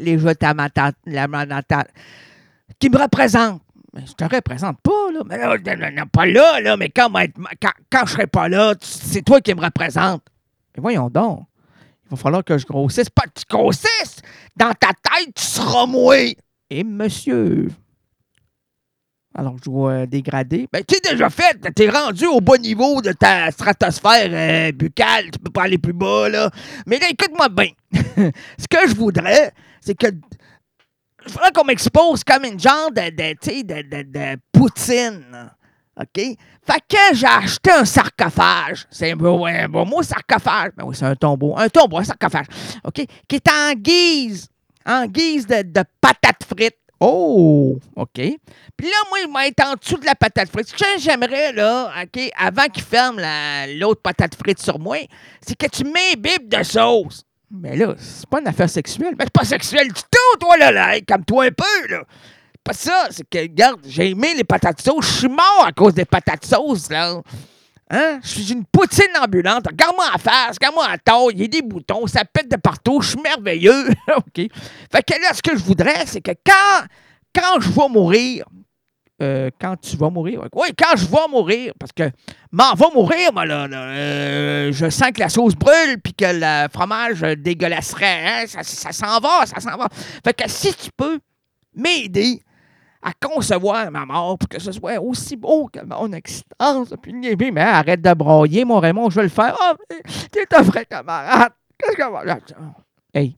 qui me représente. Mais je te représente pas, là. Mais là, pas là, mais quand je serai pas là, c'est toi qui me représente. Mais voyons donc. Il va falloir que je grossisse. Pas que tu grossisses! Dans ta tête, tu seras moué. Et monsieur. Alors, je dois dégrader. Ben, tu sais déjà fait, t'es rendu au bas niveau de ta stratosphère buccale. Tu peux pas aller plus bas, là. Mais là, écoute-moi bien. Ce que je voudrais, c'est que il faudrait qu'on m'expose comme une genre de poutine. OK? Fait que j'ai acheté un sarcophage. C'est un bon mot, sarcophage. Ben oui, c'est un tombeau, un sarcophage. OK? Qui est en guise de patates frites. Oh! OK. Puis là, moi, il va être en dessous de la patate frite. Ce que j'aimerais, là, OK, avant qu'il ferme l'autre patate frite sur moi, c'est que tu m'imbibes de sauce. Mais là, c'est pas une affaire sexuelle. Mais c'est pas sexuel du tout, toi, là. Calme-toi un peu, là. C'est pas ça. C'est que, regarde, j'ai aimé les patates sauces. Je suis mort à cause des patates sauces, là. Hein? Je suis une poutine ambulante. Regarde-moi en face, regarde-moi en taille. Il y a des boutons, ça pète de partout. Je suis merveilleux. OK. Fait que là, ce que je voudrais, c'est que quand je vais mourir... quand tu vas mourir. Oui, quand je vais mourir, parce que m'en va mourir, moi, là. Je sens que la sauce brûle puis que le fromage dégueulasserait. Hein? Ça s'en va. Fait que si tu peux m'aider à concevoir ma mort pour que ce soit aussi beau que mon existence. Puis, mais arrête de broyer, mon Raymond, je vais le faire. Oh, t'es un vrai camarade. Qu'est-ce que va... Hey.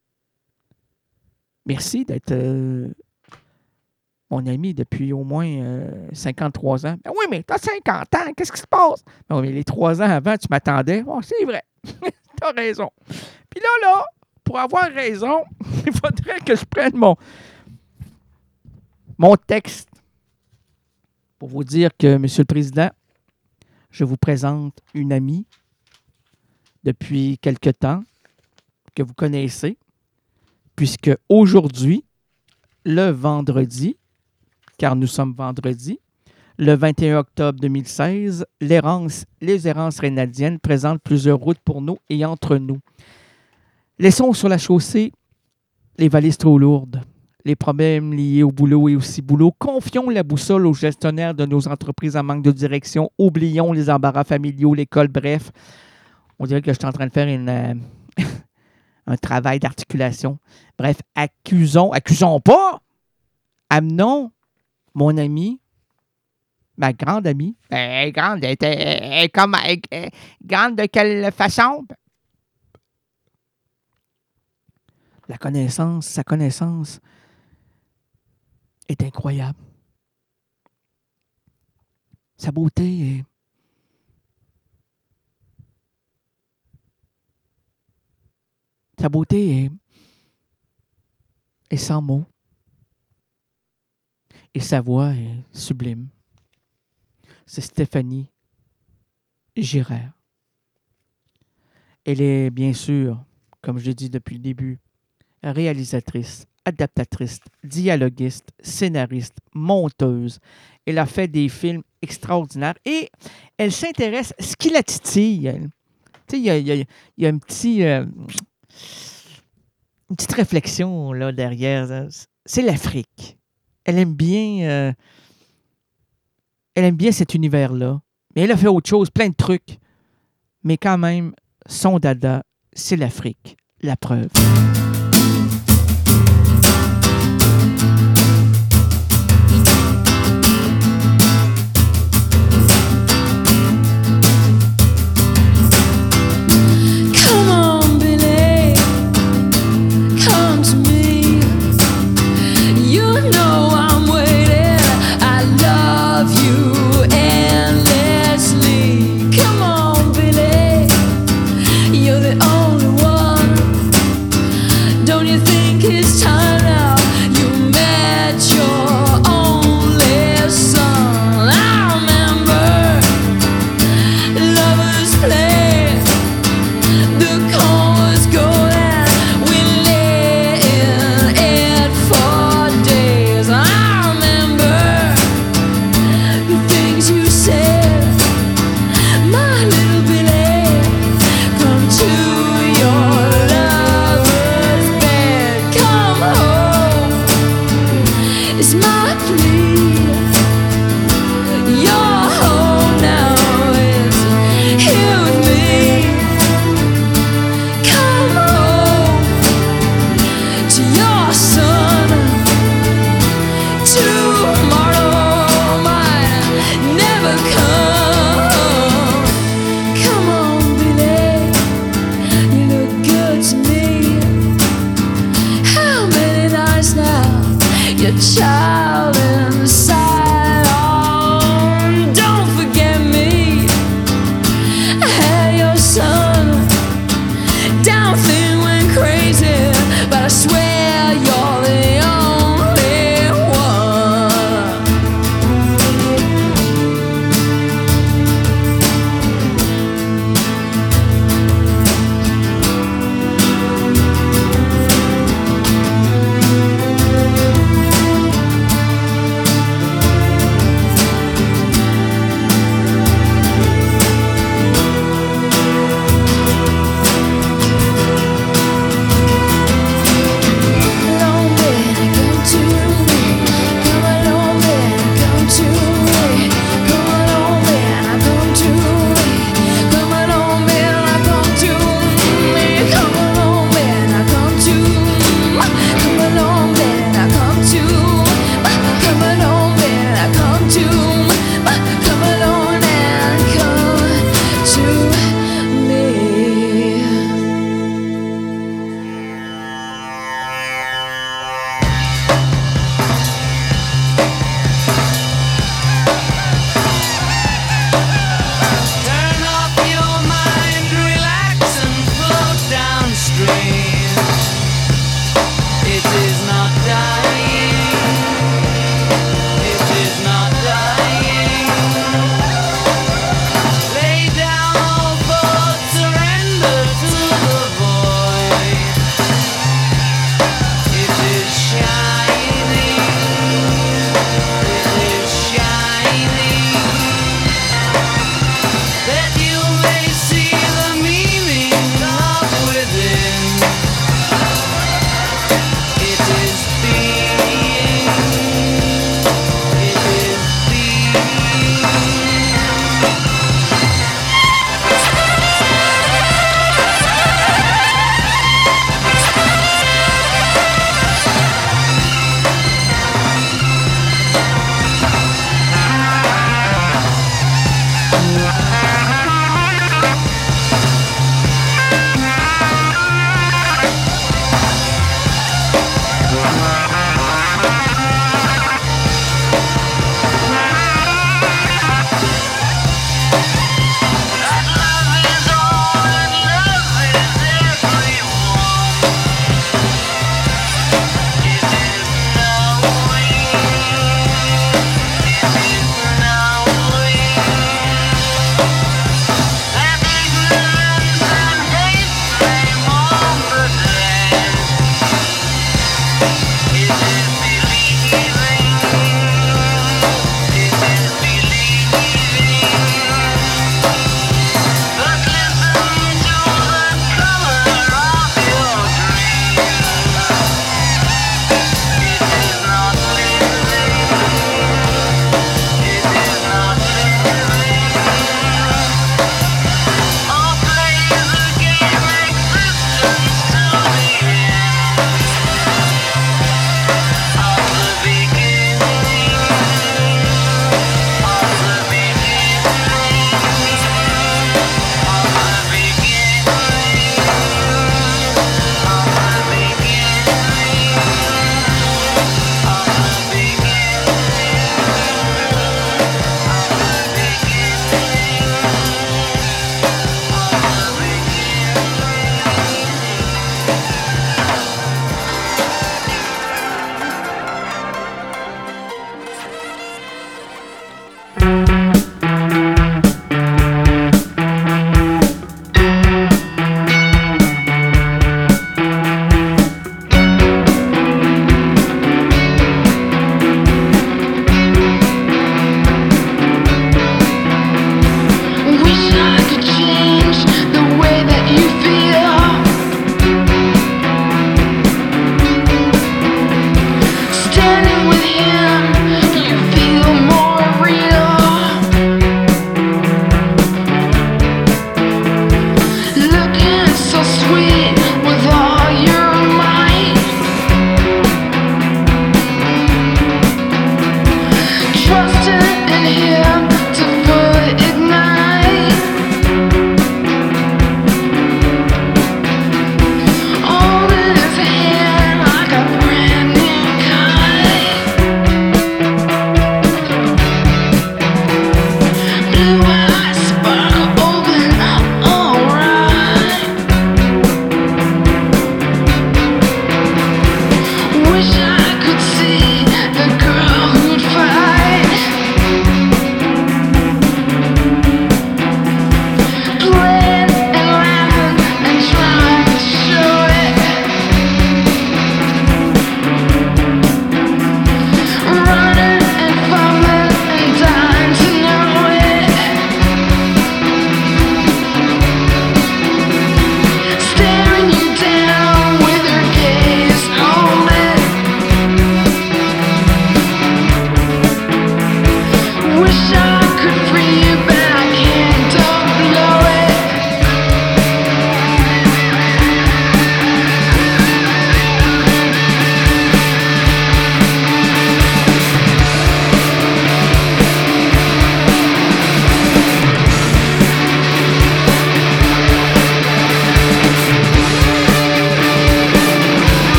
Merci d'être... mon ami depuis au moins 53 ans. Ben oui, mais t'as 50 ans, qu'est-ce qui se passe? Ben oui, mais les 3 ans avant, tu m'attendais. Bon, c'est vrai. T'as raison. Puis là, pour avoir raison, il faudrait que je prenne mon texte pour vous dire que, Monsieur le Président, je vous présente une amie depuis quelque temps que vous connaissez, puisque aujourd'hui, le vendredi, car nous sommes vendredi, le 21 octobre 2016, les errances rénadiennes présentent plusieurs routes pour nous et entre nous. Laissons sur la chaussée les valises trop lourdes, les problèmes liés au boulot et au ciboulot. Confions la boussole aux gestionnaires de nos entreprises en manque de direction. Oublions les embarras familiaux, l'école, bref. On dirait que je suis en train de faire un travail d'articulation. Bref, accusons pas, amenons mon ami Ma grande amie. Grande, elle était grande de quelle façon? Sa connaissance est incroyable. Sa beauté est sans mots. Et sa voix est sublime. C'est Stéphanie Girard. Elle est bien sûr, comme je l'ai dit depuis le début, réalisatrice, adaptatrice, dialoguiste, scénariste, monteuse. Elle a fait des films extraordinaires et elle s'intéresse à ce qui la titille. Tu sais, il y a une petite réflexion là, derrière. C'est l'Afrique. Elle aime bien cet univers-là. Mais elle a fait autre chose, plein de trucs. Mais quand même, son dada, c'est l'Afrique. La preuve.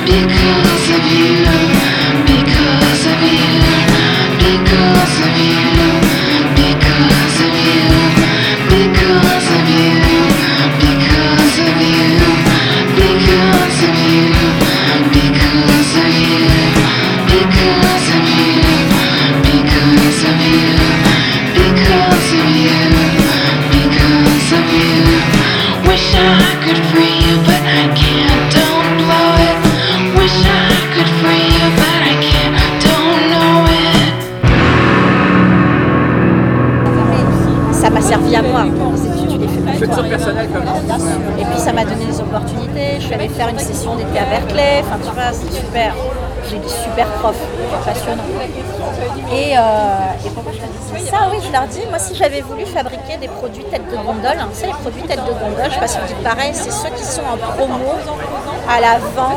Ça m'a servi à moi. Tu les fais pas. Futur personnel comme ça. Et puis ça m'a donné des opportunités. Je suis allée faire une session d'été à Berkeley. Enfin, tu vois, c'est super. J'ai des super profs, passionnants. Et pourquoi je te dis ça? Oui, je leur dis, moi, si j'avais voulu fabriquer des produits tête de gondole, hein, tu sais, les produits tête de gondole, je sais pas si vous dites pareil, c'est ceux qui sont en promo à l'avant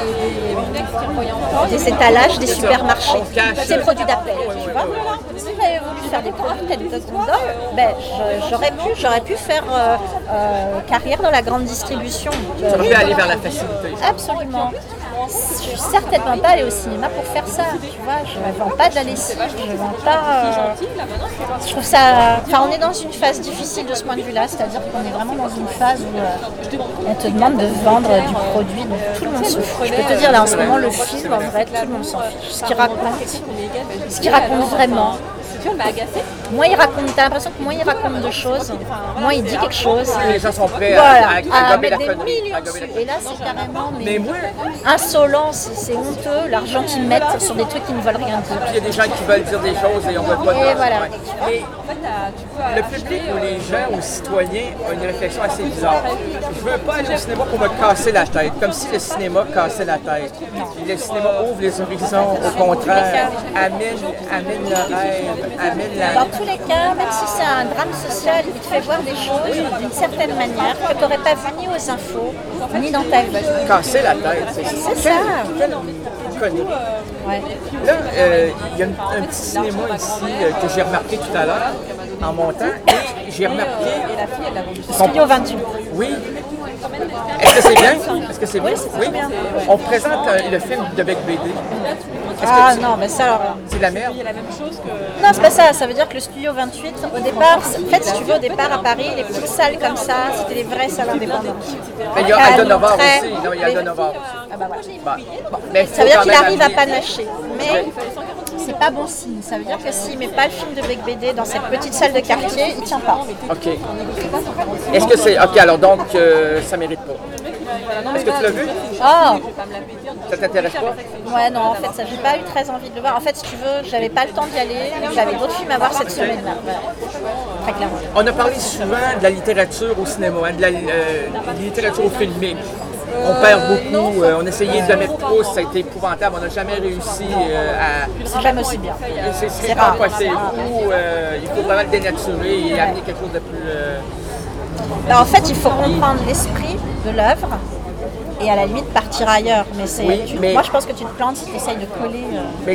des étalages des supermarchés. C'est des produits d'appel, tu vois. Si j'avais voulu faire des produits tête de gondole, ben, j'aurais pu faire carrière dans la grande distribution. Ça aurait pu aller vers la facilité. Absolument. Je suis certainement pas allée au cinéma pour faire ça, tu vois, je ne vends pas de la lessive, je ne vends pas... je trouve ça... Enfin, on est dans une phase difficile de ce point de vue-là, c'est-à-dire qu'on est vraiment dans une phase où on te demande de vendre du produit dont tout le monde se fout. Je peux te dire, là, en ce moment, le film, en vrai, tout le monde s'en fiche. Ce qu'il raconte vraiment... Moins il raconte, t'as l'impression que moins il raconte de choses, moins il dit quelque chose. Les gens sont prêts à gommer la mettre des connerie. millions dessus. Et là, c'est carrément Mais moi, insolent, c'est honteux, l'argent qu'ils mettent sur des trucs qui ne veulent rien dire. il y a des gens qui veulent dire des choses et on ne veut pas Et voilà. Ouais. Mais le public ou les gens ou citoyens ont une réflexion assez bizarre. Je veux pas aller au cinéma pour me casser la tête, comme si le cinéma cassait la tête. Le cinéma ouvre les horizons, au contraire, amène le rêve, amène la... Dans tous les cas, même si c'est un drame social, il te fait voir des choses d'une certaine manière que tu n'aurais pas vu ni aux infos, ni dans ta vie. Casser la tête, C'est ça. Quelle connerie. Ouais. Là, il y a un petit cinéma ici que j'ai remarqué tout à l'heure en montant et j'ai remarqué... Studio 28. Oui. Est-ce que c'est bien? Est-ce que c'est bien? Oui, c'est très bien. On présente le film de Bec BD. Ah non, mais ça alors... C'est la merde. Non, c'est pas ça. Ça veut dire que le Studio 28, au départ, en fait, si tu veux, au départ à Paris, les petites salles comme ça, c'était les vraies salles indépendantes. Mais il y a Aldo Novar aussi. Non, il y a Aldo Novar aussi. Ah bah voilà. Mais Ça veut dire qu'il arrive à amener... panacher. Mais c'est pas bon signe. Ça veut dire que s'il met pas le film de Bec BD dans cette petite salle de quartier, il tient pas. OK. Est-ce que c'est... OK, alors donc, ça mérite pas. Est-ce que tu l'as vu? Oh! Ça t'intéresse pas? Ouais, non, en fait, ça, j'ai pas eu très envie de le voir. En fait, si tu veux, j'avais pas le temps d'y aller. J'avais d'autres films à voir cette semaine-là. Voilà. Très clairement. On a parlé souvent de la littérature au cinéma, hein, de la littérature au filmique. On perd beaucoup, on a essayé de le mettre pouce, ça a été épouvantable, on n'a jamais réussi à... C'est jamais aussi bien. C'est rare. Possible. Il faut vraiment le dénaturer et amener quelque chose de plus... Alors, en fait, il faut comprendre l'esprit de l'œuvre et à la limite partir ailleurs. Mais c'est, moi, je pense que tu te plantes si tu essayes de coller. Mais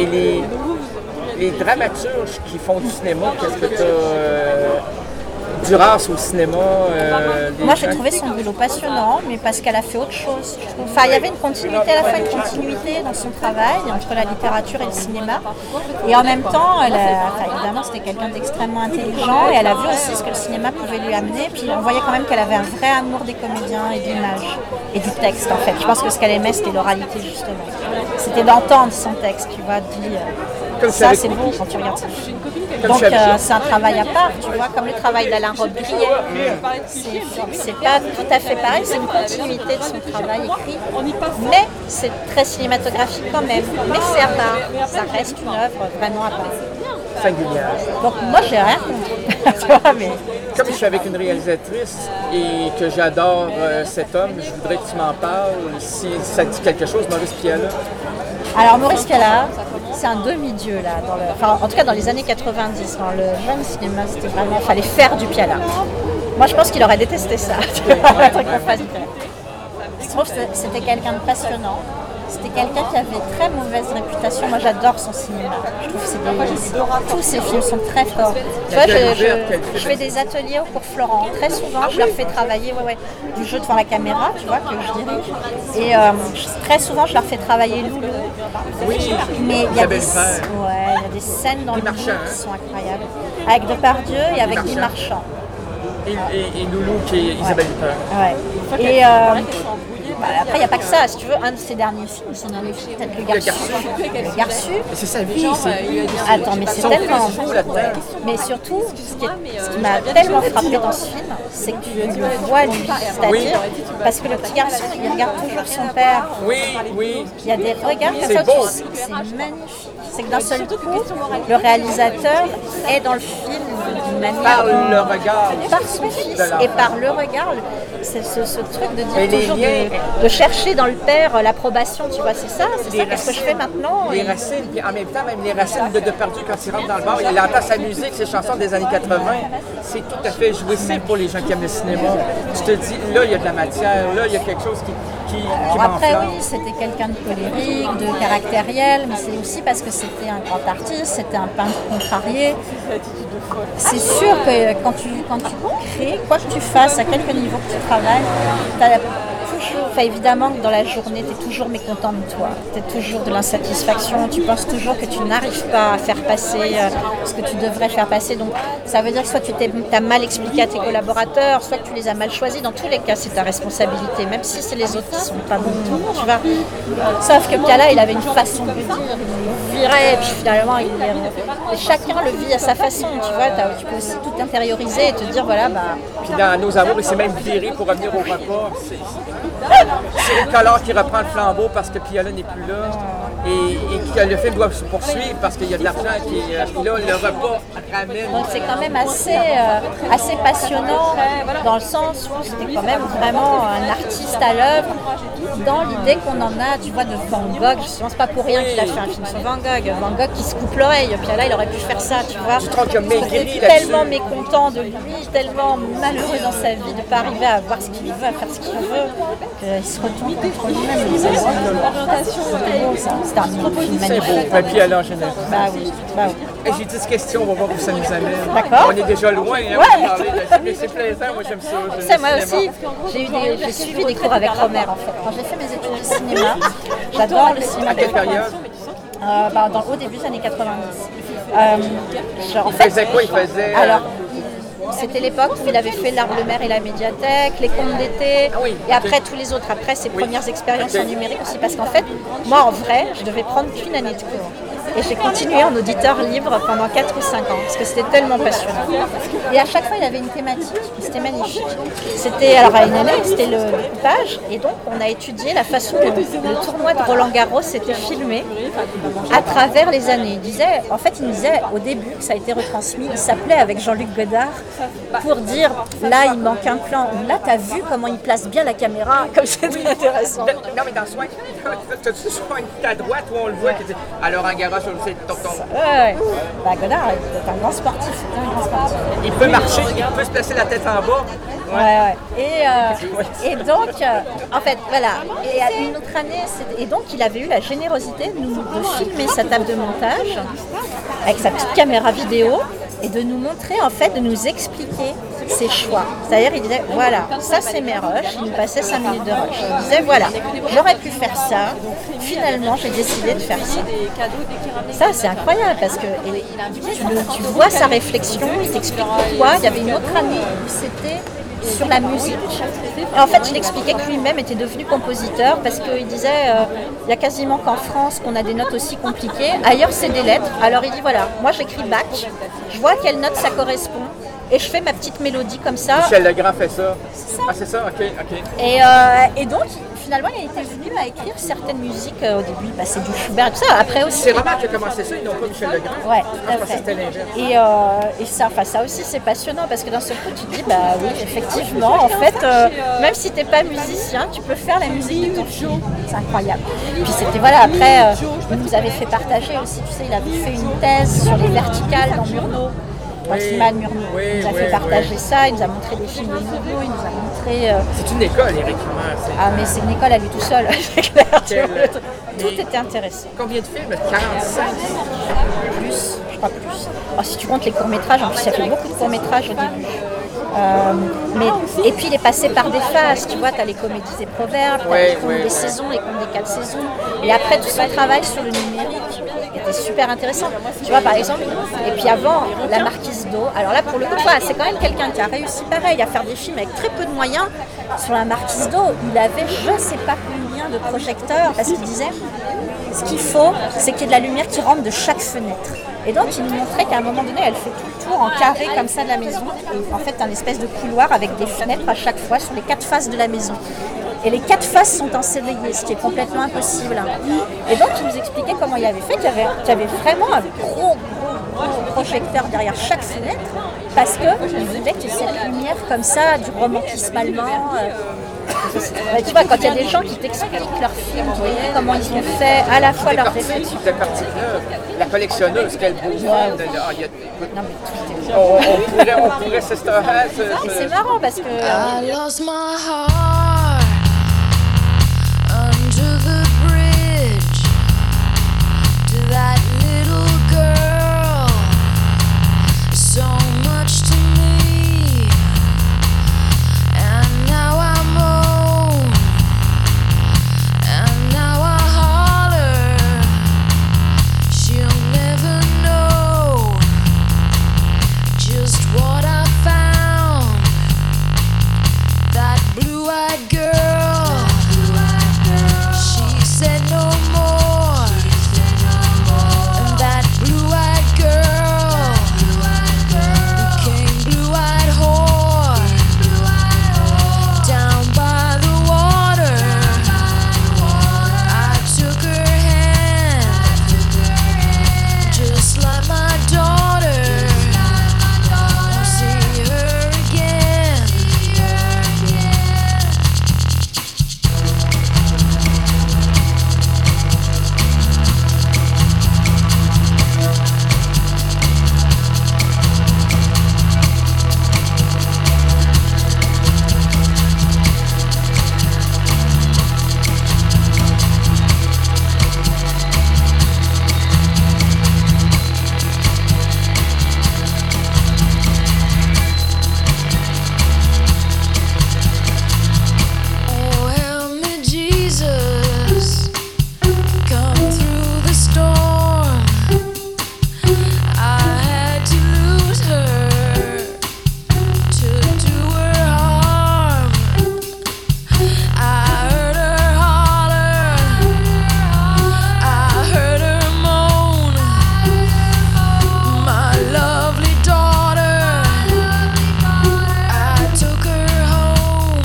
les dramaturges qui font du cinéma, qu'est-ce que tu as... Duras au cinéma. Moi, j'ai trouvé son boulot passionnant, mais parce qu'elle a fait autre chose. Enfin, il y avait une continuité, à la fois une continuité dans son travail entre la littérature et le cinéma. Et en même temps, évidemment, c'était quelqu'un d'extrêmement intelligent et elle a vu aussi ce que le cinéma pouvait lui amener. Puis on voyait quand même qu'elle avait un vrai amour des comédiens et de l'image et du texte, en fait. Je pense que ce qu'elle aimait, c'était l'oralité, justement. C'était d'entendre son texte, tu vois, dit... ça, c'est beau quand tu regardes ça. Donc, c'est un travail à part, tu vois, comme le travail d'Alain Robbe-Grillet. C'est pas tout à fait pareil, c'est une continuité de son travail écrit. Mais c'est très cinématographique quand même. Mais c'est à part. Ça reste une œuvre vraiment à part. Singulière. Donc, moi, j'ai rien contre. Mais... Comme je suis avec une réalisatrice et que j'adore cet homme, je voudrais que tu m'en parles, si ça te dit quelque chose, Maurice Pialat. Alors Maurice Pialat, c'est un demi-dieu là, en tout cas dans les années 90, dans le jeune cinéma, c'était vraiment, il fallait faire du Pialat. Moi je pense qu'il aurait détesté ça, un truc qu'on fasse. Je trouve que c'était quelqu'un de passionnant, c'était quelqu'un qui avait très mauvaise réputation. Moi, j'adore son cinéma. Je trouve que tous ses films sont très forts. Tu vois, je fais des ateliers au cours Florent. Très souvent, je leur fais travailler du jeu devant la caméra, tu vois, que je dirige. Et très souvent, je leur fais travailler Loulou. Oui, mais il y a des scènes dans le Loulou qui sont incroyables. Avec Depardieu et avec Guy Marchand. Et Loulou qui est Isabelle Huppert. Ouais. Et après, il n'y a pas que ça. Si tu veux, un de ses derniers films, peut-être Le Garçu. C'est sa vie. Attends, mais c'est tellement... Mais surtout, ce qui m'a tellement frappé dans ce film, c'est que tu le vois lui. C'est-à-dire, parce que le petit garçon, il regarde toujours son père. Oui. Il y a des regards comme ça, tu sais, c'est magnifique. C'est que d'un seul coup, le réalisateur est dans le film d'une manière... Par le regard. Par son fils et par le regard. C'est ce truc de dire toujours de chercher dans le père l'approbation, tu vois, c'est ça qu'est-ce que je fais maintenant. Les racines, puis en même temps, même les racines de Depardieu, quand il rentre dans le bar, il entend sa musique, ses chansons des années 80, c'est tout à fait jouissif pour les gens qui aiment le cinéma. Tu te dis, là, il y a de la matière, là, il y a quelque chose qui après, oui, c'était quelqu'un de colérique, de caractériel, mais c'est aussi parce que c'était un grand artiste, c'était un peintre contrarié. C'est sûr que quand tu crées, quoi que tu fasses, à quelque niveau que tu travailles, tu as toujours, évidemment que dans la journée, tu es toujours mécontent de toi, tu as toujours de l'insatisfaction, tu penses toujours que tu n'arrives pas à faire passer ce que tu devrais faire passer. Donc ça veut dire que soit tu as mal expliqué à tes collaborateurs, soit que tu les as mal choisis. Dans tous les cas, c'est ta responsabilité, même si c'est les autres qui sont pas bons, tu vois. Sauf que Piala, il avait une façon de dire, il virait, et puis finalement, et chacun le vit à sa façon, tu vois. Tu peux aussi tout intérioriser et te dire, voilà, Puis dans Nos Amours, il s'est même viré pour revenir au repas. C'est Collard qui reprend le flambeau parce que Piala n'est plus là et que le film doit se poursuivre parce qu'il y a de l'argent qui là, le repas ramène. Donc c'est quand même assez passionnant dans le sens où c'était quand même vraiment un artiste à l'œuvre dans l'idée qu'on en a, tu vois, de Van Gogh. Justement, c'est pas pour rien qu'il a fait un film sur Van Gogh. Van Gogh qui se coupe l'oreille, Piala, il aurait pu faire ça, tu vois. Je trouve qu'il a maigri là-dessus. Tellement mécontent de lui, tellement malheureux dans sa vie de ne pas arriver à voir ce qu'il veut, à faire ce qu'il veut, qu'il se retourne contre lui-même. C'est un film magnifique. C'est beau, et puis alors en général. Bah oui. Et j'ai 10 questions, on va voir où ça nous amène. D'accord. On est déjà loin, hein, on va parler mais c'est plaisant, moi j'aime ça. Ça, moi aussi, j'ai suivi des cours avec Romer en fait. Quand j'ai fait mes études de cinéma, j'adore le cinéma. À quelle période? Au début des années 90. Il faisait quoi? Alors, c'était l'époque où il avait fait L'Arbre, le Maire et la médiathèque, Les Contes d'été, et après tous les autres, après ses premières expériences en numérique aussi, parce qu'en fait, moi en vrai, je devais prendre qu'une année de cours. Et j'ai continué en auditeur libre pendant 4 ou 5 ans, parce que c'était tellement passionnant. Et à chaque fois, il y avait une thématique, c'était magnifique. Alors à une année, c'était le découpage, et donc on a étudié la façon dont le tournoi de Roland-Garros s'était filmé à travers les années. Il nous disait au début que ça a été retransmis, il s'appelait avec Jean-Luc Godard pour dire, là il manque un plan, ou là t'as vu comment il place bien la caméra, comme c'était intéressant. Non mais dans Soin, t'as-tu Soin à droite où on le voit, alors en Garros, on le sait, Ouais. Godard est un grand sportif, Il peut marcher, il peut se placer la tête en bas. Ouais. Et donc, en fait, voilà. Et à une autre année, et donc il avait eu la générosité de filmer sa table de montage avec sa petite caméra vidéo et de nous montrer, en fait, de nous expliquer ses choix. C'est-à-dire, il disait, voilà, ça c'est mes rushs. Il nous passait 5 minutes de rush. Il disait, voilà, j'aurais pu faire ça. Finalement, j'ai décidé de faire ça. Ça, c'est incroyable parce que tu vois sa réflexion, il t'explique pourquoi. Il y avait une autre année où c'était sur la musique. Et en fait, il expliquait que lui-même était devenu compositeur parce qu'il disait il y a quasiment qu'en France qu'on a des notes aussi compliquées. Ailleurs, c'est des lettres. Alors il dit voilà, moi j'écris Bach, je vois à quelle note ça correspond et je fais ma petite mélodie comme ça. Michel Legrand fait ça. C'est ça. Ah, c'est ça, ok. Et donc, finalement, il était venu à écrire certaines musiques au début. C'est du Schubert et tout ça. Après aussi. C'est Romer qui a commencé ça, ils n'ont pas Michel Legrand. Ouais, tout à fait. C'était l'inverse. Et ça aussi, c'est passionnant parce que d'un seul coup, tu te dis, oui, effectivement, en fait, même si tu n'es pas musicien, tu peux faire la musique de ton film. C'est incroyable. Puis c'était, après, il nous avait fait partager aussi, tu sais, il avait fait une thèse sur les verticales dans Murnau. au cinéma de Murnau. Il nous a fait partager ça, il nous a montré des films nouveaux, il nous a montré... C'est une école, Éric Rohmer. Ah, mais c'est une école à lui tout seul, c'est clair. Tout était intéressant. Combien de films? 45? Plus, je crois plus. Alors, si tu comptes les courts-métrages, en plus, il y a fait beaucoup de courts-métrages au début. Et puis il est passé par des phases, tu vois, tu as les comédies et proverbes, tu as les contes des saisons, les contes des 4 saisons, et après tout son travail sur le numérique était super intéressant. Tu vois, par exemple, et puis avant, La Marquise d'O, alors là pour le coup, c'est quand même quelqu'un qui a réussi pareil à faire des films avec très peu de moyens. Sur La Marquise d'O, il avait je ne sais pas combien de projecteurs, parce qu'il disait, ce qu'il faut, c'est qu'il y ait de la lumière qui rentre de chaque fenêtre. Et donc, il nous montrait qu'à un moment donné, elle fait tout le tour en carré comme ça de la maison. Et en fait, un espèce de couloir avec des fenêtres à chaque fois sur les 4 faces de la maison. Et les 4 faces sont ensoleillées, ce qui est complètement impossible. Et donc, il nous expliquait comment il avait fait, qu'il y avait vraiment un gros projecteur derrière chaque fenêtre, parce qu'il voulait qu'il y ait cette lumière comme ça, du romantisme allemand. Tu vois, quand il y a des gens qui t'expliquent leurs films, tu vois, comment ils ont fait à la fois leurs effets. La collectionneuse, quel beau monde. On pourrait se c'est marrant parce que... I lost my heart under the bridge to that little girl, so much to me, and now I'm old, and now I holler, she'll never know just what I found. That blue-eyed girl, she said no more. And that blue-eyed girl became blue-eyed whore down by the water. I took her hand just like my daughter. I'll see her again. Oh, help me, Jesus, come through the storm. I had to lose her to do her harm. I heard her holler, I heard her moan. My lovely daughter, I took her home.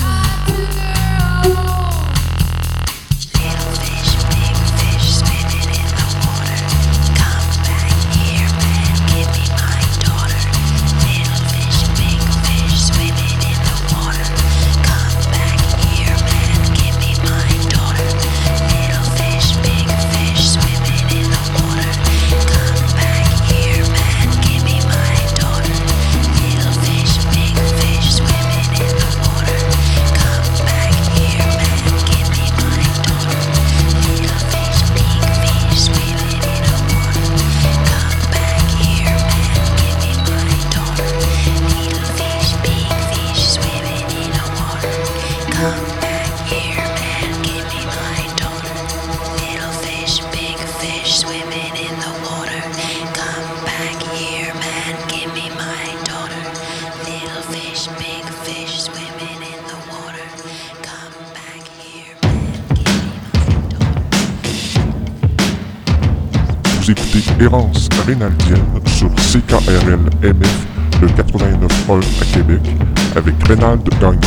Little fish, big fish, swimming in the water. Come back here, man, give me my daughter. Little fish, big fish, swimming in the water. Come back here, man, give me my daughter. Little fish, big fish, swimming in the water. Come back here, man, give me my daughter. Little fish, big fish, swimming in the water. Come back here, man, give me my daughter. Little fish, big fish, swimming in the water. Come back here, man, give me my daughter. Little fish, big fish, swimming in the water. Come back here, man, give me my daughter. Little fish, big fish, swimming in the water. Come back here, man, give me my daughter. Little fish, big fish, swimming in the water. Come back here, man, give me my daughter. Vous écoutez Errance Rénaldienne sur CKRL MF, le 89.1 à Québec, avec Rénald Gagnon.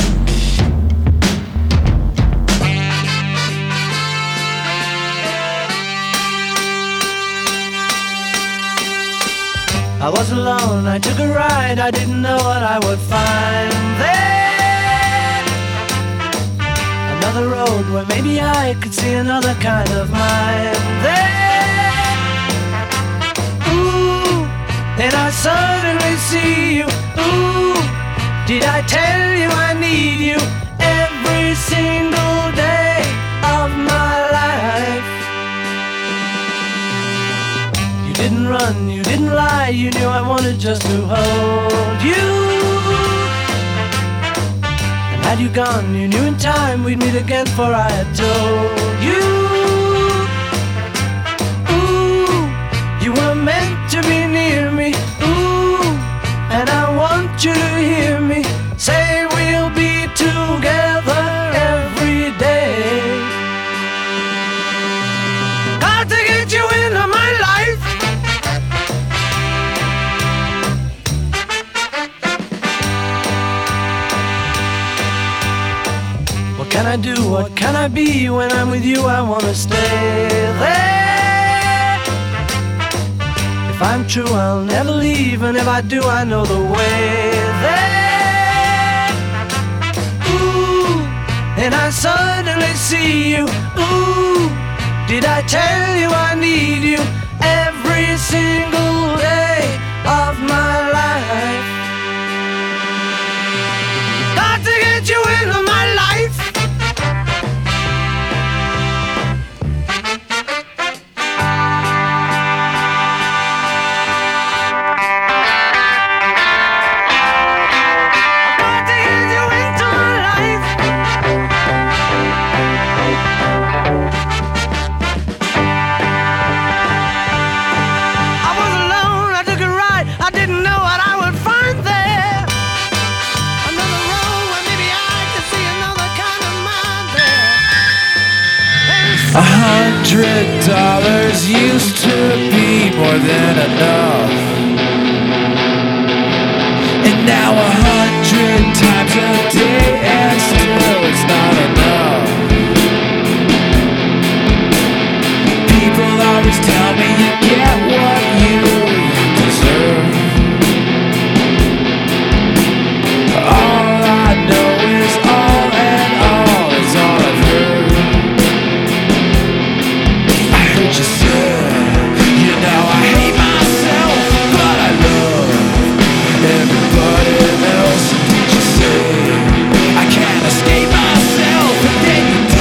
I was alone, I took a ride, I didn't know what I would find there. Another road where maybe I could see another kind of mind there. Ooh, then I suddenly see you. Ooh, did I tell you I need you every single day of my life? You didn't run, you didn't lie, you knew I wanted just to hold you. And had you gone, you knew in time we'd meet again, for I had told you. Ooh, you were meant to be near me. Ooh, and I want you to hear me say we'll be together every day. Got to get you into my life. What can I do? What can I be? When I'm with you, I wanna stay there. If I'm true, I'll never leave, and if I do, I know the way there. Ooh, and I suddenly see you. Ooh, did I tell you I need you every single day of my life? Got to get you into my life. $100 used to be more than enough, and now 100 times a day, and still it's not enough. People always tell me you get what you deserve. All I know is all, and all is all I've heard. You said, you know I hate myself, but I love everybody else. Did you say I can't escape myself? And then you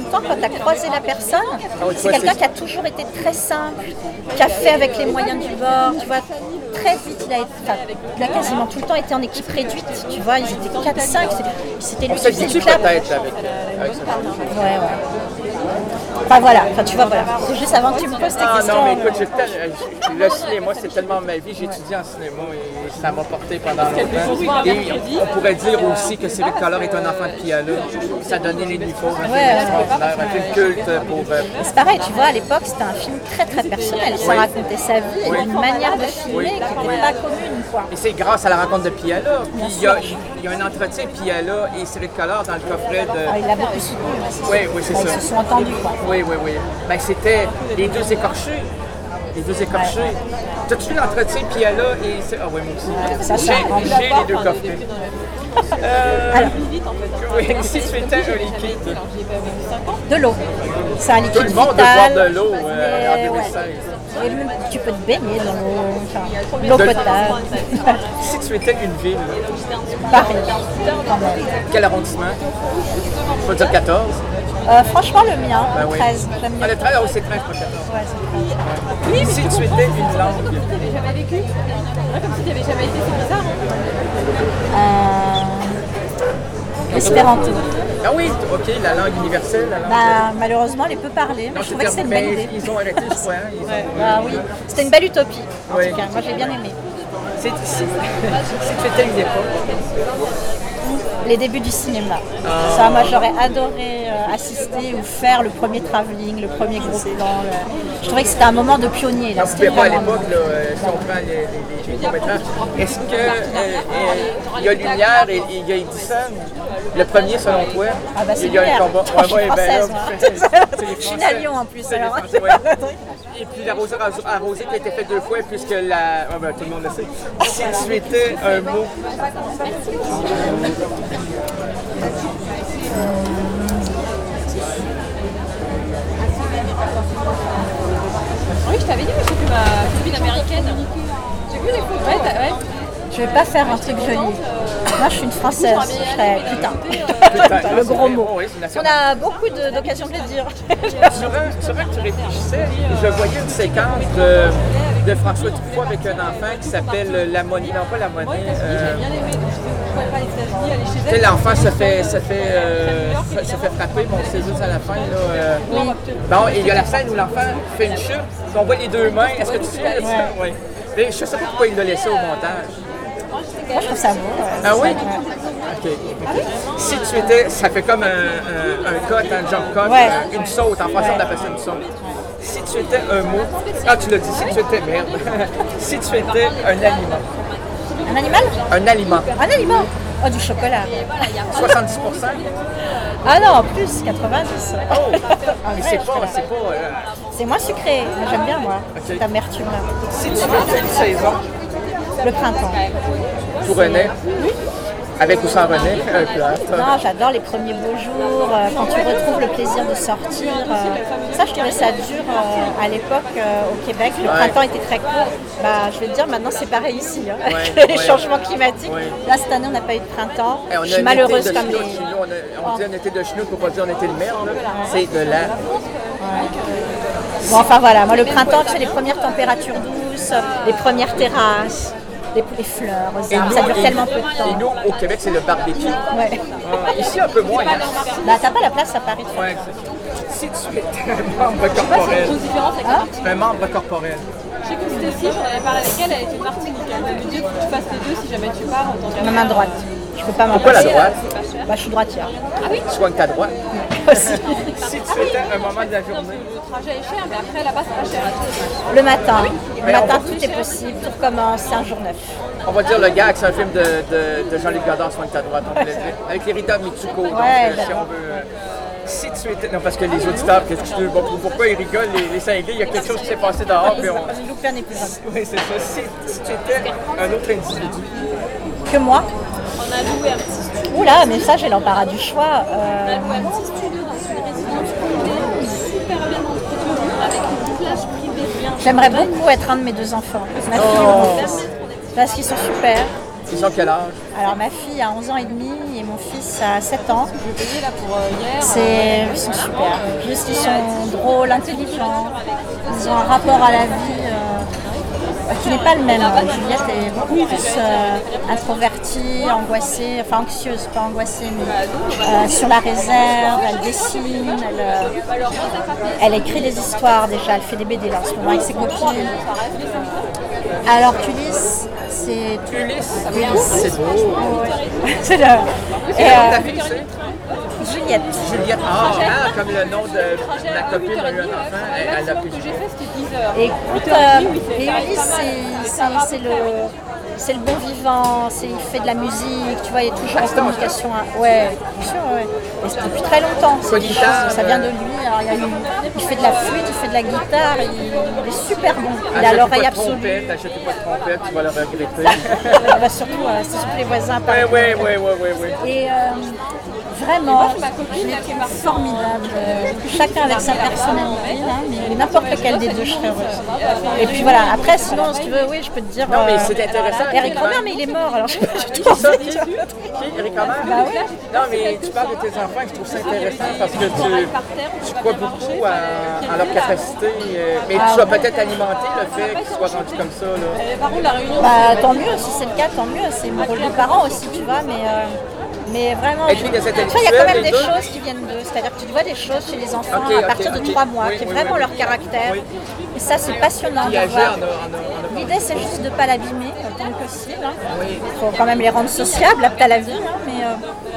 même temps, quand tu as croisé la personne, c'est quelqu'un qui a toujours été très simple, qui a fait avec les moyens du bord, tu vois. Très vite, il a quasiment tout le temps été en équipe réduite, tu vois, ils étaient 4-5, c'était lui qui faisait le clap. Peut-être avec Ouais. Enfin voilà, tu vois, voilà. C'est juste avant que tu me poses tes questions. Non, mais écoute, le cinéma, c'est tellement ma vie. J'ai étudié en cinéma et ça m'a porté pendant longtemps. Et on pourrait dire aussi que Cédric Collard est un enfant de Piala. Ça donnait les nuits fauves, un film extraordinaire, un film culte pour... C'est pareil, tu vois, à l'époque, c'était un film très très personnel. Ça racontait sa vie et d'une manière de filmer qui n'était pas commune, quoi. Et c'est grâce à la rencontre de Piala. Puis il y a un entretien Piala et Cédric Collard dans le coffret de... Il l'a beaucoup soutenu. Oui, c'est ça. Ils se sont entendus, quoi. Oui. Ben, c'était les deux écorchés. T'as-tu vu l'entretien Piala et... Ah oui, moi aussi. J'ai les deux coffrets. Alors, oui, si tu étais un liquide. De l'eau. C'est un liquide vital. Tout le monde veut boire de l'eau en 2016. Et même, tu peux te baigner dans l'eau, l'eau potable. Si tu étais une ville. Paris. Quel arrondissement? Je peux dire 14. Franchement, le mien, 13. J'aime bien. Le 13, c'est 13, pas 14. Ouais, c'est 13. Oui, si tu étais une langue. Tu n'avais jamais vécu. Comme si tu n'avais jamais été, c'est bizarre. Espéranto. Ah oui, ok, la langue universelle. Malheureusement, elle est peu parlée, mais je trouvais que c'était une belle idée. Ils ont arrêté, je crois. Oui, c'était une belle utopie, en tout cas. Moi, j'ai bien aimé. Si tu étais une époque. Les débuts du cinéma. Ça, moi, j'aurais adoré assister ou faire le premier travelling, le premier gros plan. Je trouvais que c'était un moment de pionnier. Là. On ne pouvait pas à l'époque, si on prend les courts-métrages. Est-ce qu'il y a Lumière et il y a Edison? Le premier, selon toi? C'est il y a Lumière. un combat. Je suis française, je suis née à Lyon, en plus. Alors. Et puis la rosée arrosée qui a été faite 2 fois, puisque la... Oh, tout le monde le sait. Si tu étais un mot... Oui, je t'avais dit, mais j'ai vu ma copine américaine. J'ai vu les photos. Ouais. Je vais pas faire un truc joli. Moi, je suis une Française. Je serais putain. Le gros mot. On a beaucoup d'occasions de le dire. Sur un que tu réfléchissais, je voyais une séquence de François Truffaut avec un enfant qui s'appelle La Monnaie. Non, pas La Monnaie. Tu sais, l'enfant se fait frapper, bon, c'est juste à la fin. Là, Bon, et il y a la scène où l'enfant fait une chute, on voit les deux mains. Est-ce que tu sais ça? Oui. Mais je ne sais pas pourquoi il l'a laissé au montage. Moi, je trouve ça beau. Ah oui? OK. Si tu étais, ça fait comme un cut, un jump cut, une saute, en français on appelle ça une saute. Si tu étais un mot, tu l'as dit, si tu étais, merde, si tu étais un aliment. Un animal? Un aliment. Un aliment? Oh, du chocolat. 70%? Ah non, plus, 90. Oh! Mais c'est pas... C'est moins sucré, mais j'aime bien, moi, cette amertume-là. Si tu étais une saison? Le printemps. Pour René? Oui. Avec ou sans René? Non, j'adore les premiers beaux jours, quand tu retrouves le plaisir de sortir. Ça, je trouvais ça dur à l'époque au Québec. Le printemps était très court. Je vais te dire, maintenant, c'est pareil ici. Hein, avec les changements climatiques. Là, cette année, on n'a pas eu de printemps. Je suis malheureuse comme les... On dit un été de chenou pour pas dire un été de merde. C'est de la... Bon, enfin voilà, moi le printemps, tu sais, les premières températures douces, les premières terrasses, les fleurs aux arbres, ça dure tellement peu de temps. Et nous, au Québec, c'est le barbecue. Ouais. Ici, un peu moins. T'as pas la place à Paris. Ouais. Si tu étais un membre corporel. Un membre corporel. J'ai écouté Stécie, j'en avais parlé avec elle, elle était de Martinique. Elle m'avait dit que tu fasses les deux si jamais tu pars en tant qu'avant. Ma main droite. Je peux pas m'en passer. Pourquoi la droite? Je suis droitière. Ah oui? Tu soignes ta droite. Aussi. Si tu étais un moment de la journée. Le trajet est cher, mais après là-bas, c'est pas cher. Le matin. Le matin, tout est possible. Tout recommence, c'est un jour neuf. On va dire le gag, c'est un film de Jean-Luc Godard, Soigne ta droite. Avec les Rita Mitsuko. Donc, si on veut... Si tu étais... Non, parce que les auditeurs, pourquoi ils rigolent, les cinglés, il y a quelque chose qui s'est passé dehors. J'ai loupé un épisode. Oui, c'est ça. Si tu étais un autre individu. Que moi? On a loué un petit studio. Oula, mais ça, j'ai l'embarras du choix. On a loué un petit studio dans une résidence privée, super bien entretenue, avec une plage privée. J'aimerais beaucoup être un de mes deux enfants. Ma fille ou mon fils. Parce qu'ils sont super. Ils ont quel âge? Alors ma fille a 11 ans et demi et mon fils a 7 ans. Ils sont super. Juste, ils sont drôles, intelligents. Ils ont un rapport à la vie qui n'est pas le même. Juliette est beaucoup plus introvertie, angoissée, enfin anxieuse, pas angoissée, mais sur la réserve, elle dessine, elle écrit des histoires déjà, elle fait des BD là en ce moment avec ses copines. Alors Ulysse, c'est... Ulysse, c'est beau. C'est le... Ta fille, c'est Juliette. Juliette, comme le nom de ma copine a eu un enfant, elle l'a plus. Écoute, et Ulysse, c'est le bon vivant, il fait de la musique, tu vois, il est toujours en communication. Ouais, bien sûr, ouais. Et c'est depuis très longtemps, ça vient de lui. Alors, il fait de la flûte, il fait de la guitare, il est super bon. Il a l'oreille absolue. T'achètes pas de trompette, tu vas le regretter. Surtout, c'est surtout les voisins. Oui. Et vraiment, formidable. Chacun avec sa personnalité, là, mais n'importe lequel des deux, je serais heureuse. Et puis voilà, après, sinon, si tu veux, oui, je peux te dire. Non, mais c'est intéressant. Eric Romer, mais il est mort, alors je sais pas du tout. Eric Romer? Bah oui. Non, mais tu parles de tes enfants, je trouve ça intéressant parce que tu crois beaucoup à leur capacité. Mais tu vas peut-être alimenter le fait qu'ils soient rendus comme ça. Là. Bah, tant mieux, si c'est le cas, tant mieux. C'est mon rôle de parent aussi, tu vois, mais vraiment, tu vois, il y a quand même des choses qui viennent d'eux. C'est-à-dire que tu vois des choses chez les enfants à partir de 3 mois, qui est vraiment leur caractère. Et ça, c'est passionnant de voir. L'idée, c'est juste de ne pas l'abîmer autant que possible. Il faut quand même les rendre sociables, aptes à la vie. Mais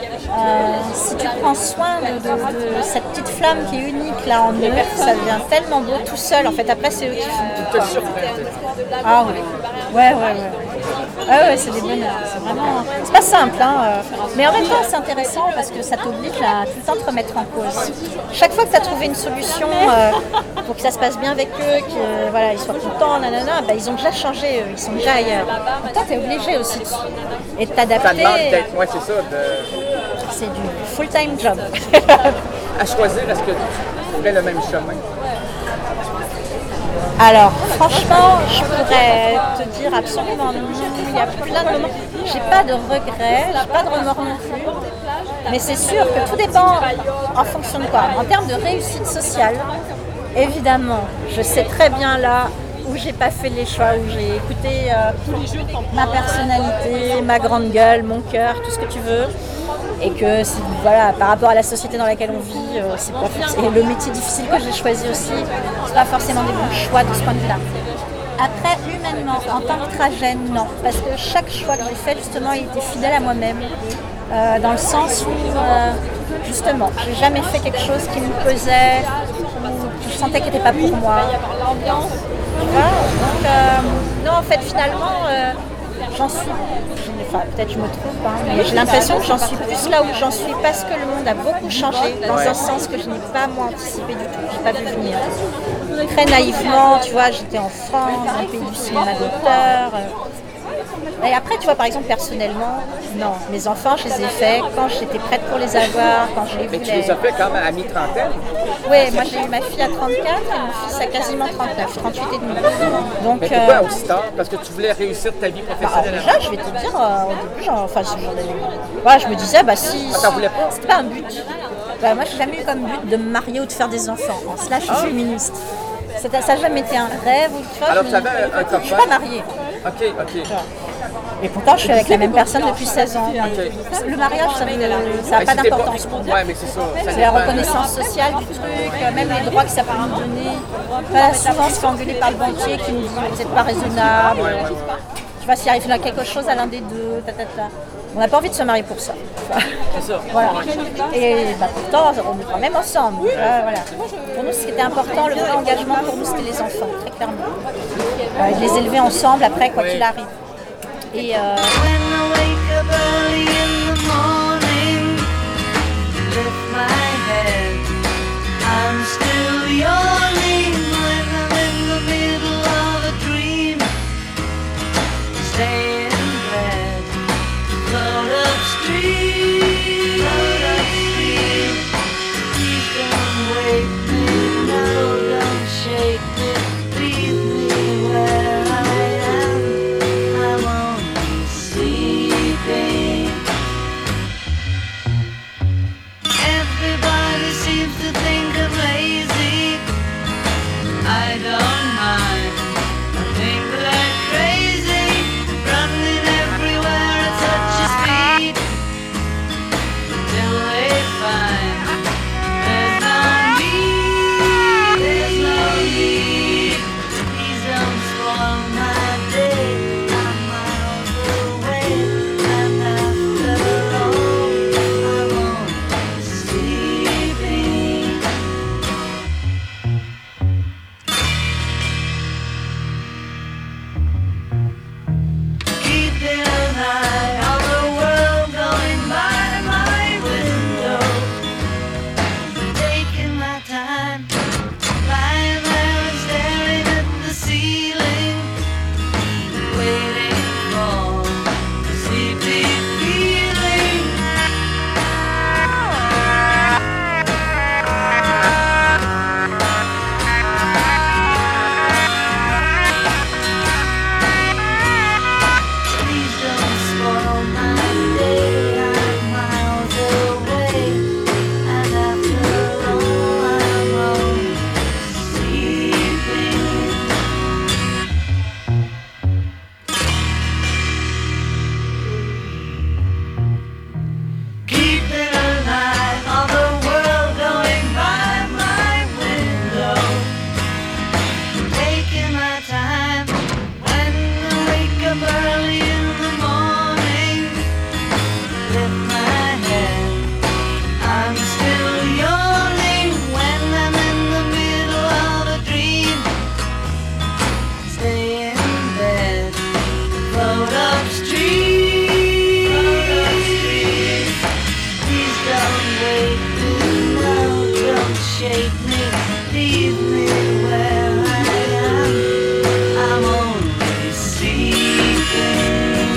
si tu prends soin de cette petite flamme qui est unique là en eux, ça devient tellement beau tout seul. En fait, après, c'est eux qui font tout. Ah oui. Ouais. Ah ouais, c'est des bonheurs. C'est vraiment... C'est pas simple, hein. Mais en même temps, c'est intéressant parce que ça t'oblige à tout le temps te remettre en cause. Chaque fois que tu as trouvé une solution pour que ça se passe bien avec eux, qu'ils voilà, soient contents, bah, ils ont déjà changé, ils sont déjà ailleurs. Donc toi, tu es obligé aussi de t'adapter. Ça demande d'être, moi, c'est ça. C'est du full-time job. À choisir, est-ce que tu ferais le même chemin? Alors, franchement, je pourrais te dire absolument non. Il y a plein de moments. J'ai pas de regrets, j'ai pas de remords non plus. Mais c'est sûr que tout dépend en fonction de quoi. En termes de réussite sociale, évidemment, je sais très bien là où j'ai pas fait les choix, où j'ai écouté ma personnalité, ma grande gueule, mon cœur, tout ce que tu veux. Et que voilà, par rapport à la société dans laquelle on vit, c'est pas forcément, et le métier difficile que j'ai choisi aussi, c'est pas forcément des bons choix de ce point de vue-là. Après, humainement, en tant que trajet, non. Parce que chaque choix que j'ai fait, justement, il était fidèle à moi-même. Dans le sens où, justement, j'ai jamais fait quelque chose qui me pesait, ou que je sentais qu'il n'était pas pour moi. Tu vois ? Donc, non, en fait, finalement, j'en suis... Enfin, peut-être je me trompe, hein, mais j'ai l'impression que j'en suis plus là où j'en suis parce que le monde a beaucoup changé dans un sens que je n'ai pas moi anticipé du tout, je n'ai pas vu venir. Très naïvement, tu vois, j'étais en France, dans le pays du cinéma d'auteur. Et après, tu vois, par exemple, personnellement, non, mes enfants, je les ai faits quand j'étais prête pour les avoir, quand je les voulais. Mais tu les as fait quand même à mi-trentaine? Oui, moi j'ai eu ma fille à 34 et mon fils à quasiment 39, 38 et demi. Donc, mais pourquoi aussi tard? Parce que tu voulais réussir ta vie professionnelle? Déjà, je vais te dire, au début, je me disais, bah si... t'en voulais pas? C'était pas un but. Bah, moi, j'ai jamais eu comme but de me marier ou de faire des enfants. En cela, je suis féministe. Ça n'a jamais été un rêve ou tu vois. Alors, tu avais un copain? Je suis pas mariée. Ok. Et pourtant, je suis avec la même personne depuis 16 ans. Okay. Le mariage, ça n'a pas d'importance pour nous. Ouais, mais c'est ça. C'est la reconnaissance sociale du truc, même les droits que ça peut nous donner. Voilà, souvent, on se fait engueuler par le banquier qui nous dit vous n'êtes pas raisonnable. Tu vois, s'il arrive quelque chose à l'un des deux, on n'a pas envie de se marier pour ça. C'est ça. Voilà. Et bah, pourtant, on est quand même ensemble. Voilà. Pour nous, ce qui était important, le vrai engagement, pour nous, c'était les enfants, très clairement. De les élever ensemble après, quoi qu'il arrive. Et When I wake up early in the morning, lift my head, I'm still yawning when I'm in the middle of a dream. Stay in bed, float upstream, please don't wake me, no, don't shake me, leave me where I am. I'm only sleeping. leave me where I am. I'm only sleeping.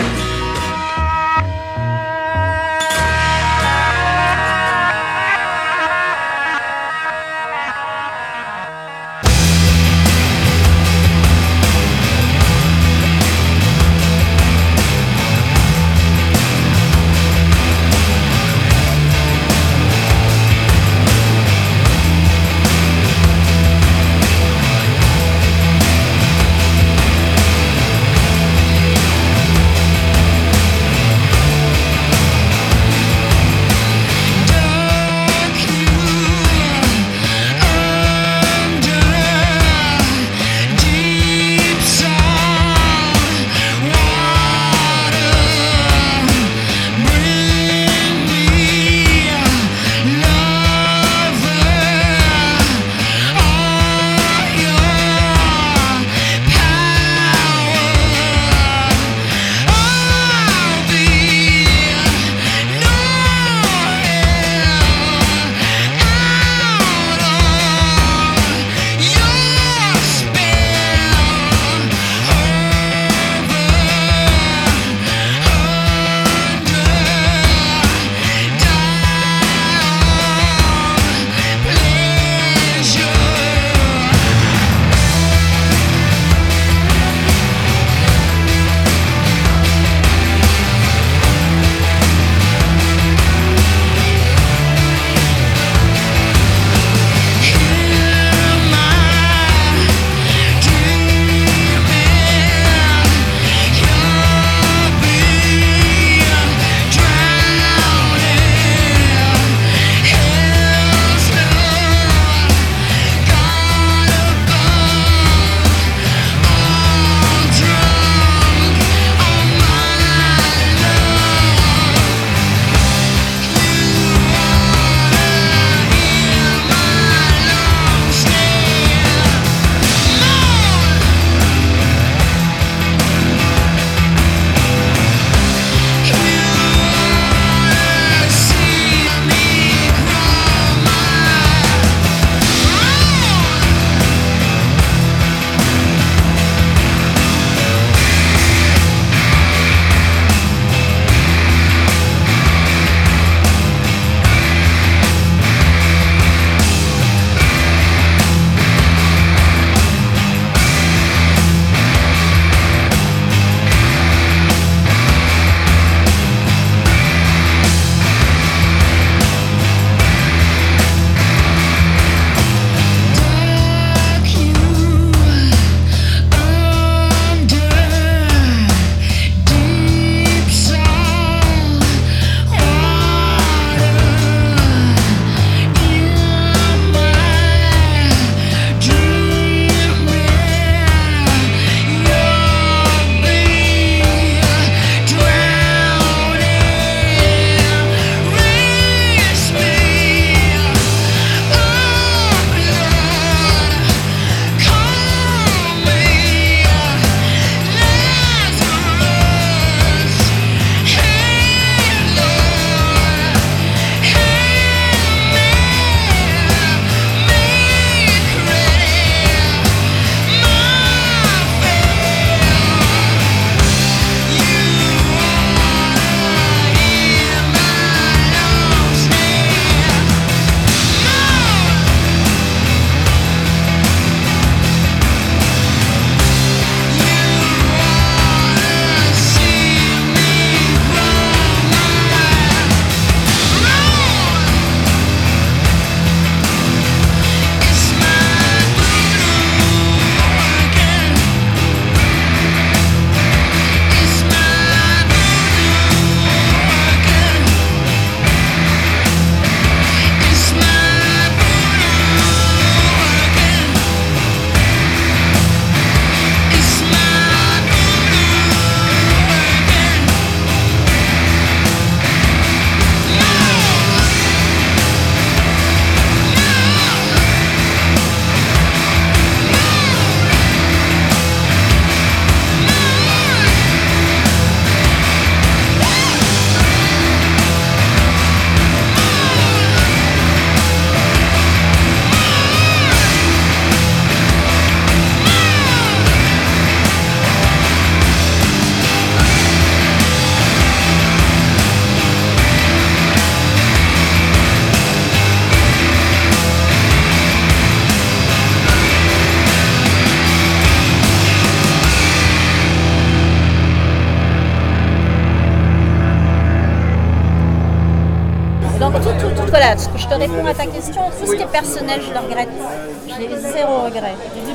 te réponds à ta question. Tout ce qui est personnel, je le regrette. J'ai zéro regret.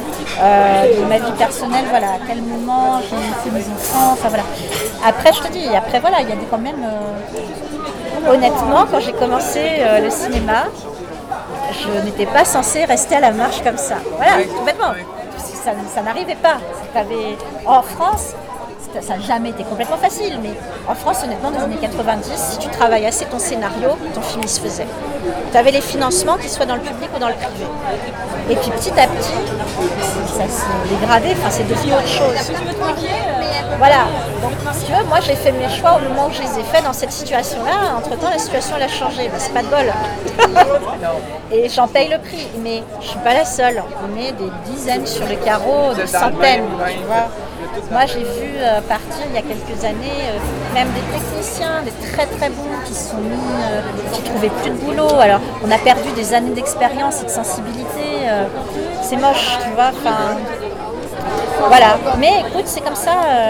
De ma vie personnelle, voilà, à quel moment j'ai fait mes enfants, enfin voilà. Après, je te dis, voilà, il y a quand même... honnêtement, quand j'ai commencé le cinéma, je n'étais pas censée rester à la marche comme ça. Voilà, complètement. Ça n'arrivait pas. En France, ça n'a jamais été complètement facile, mais en France, honnêtement, dans les années 90, si tu travailles assez ton scénario, ton film il se faisait. Tu avais les financements, qu'ils soient dans le public ou dans le privé. Et puis petit à petit, ça s'est dégradé, enfin c'est devenu autre chose. Voilà, donc si tu veux, moi j'ai fait mes choix au moment où je les ai faits dans cette situation-là. Entre-temps, la situation elle a changé, c'est pas de bol. Et j'en paye le prix, mais je suis pas la seule. On est des dizaines sur le carreau, des centaines, tu vois. Moi, j'ai vu partir il y a quelques années même des techniciens, des très très bons qui se sont mis, qui trouvaient plus de boulot. Alors, on a perdu des années d'expérience et de sensibilité. C'est moche, tu vois. Enfin, voilà. Mais écoute, c'est comme ça.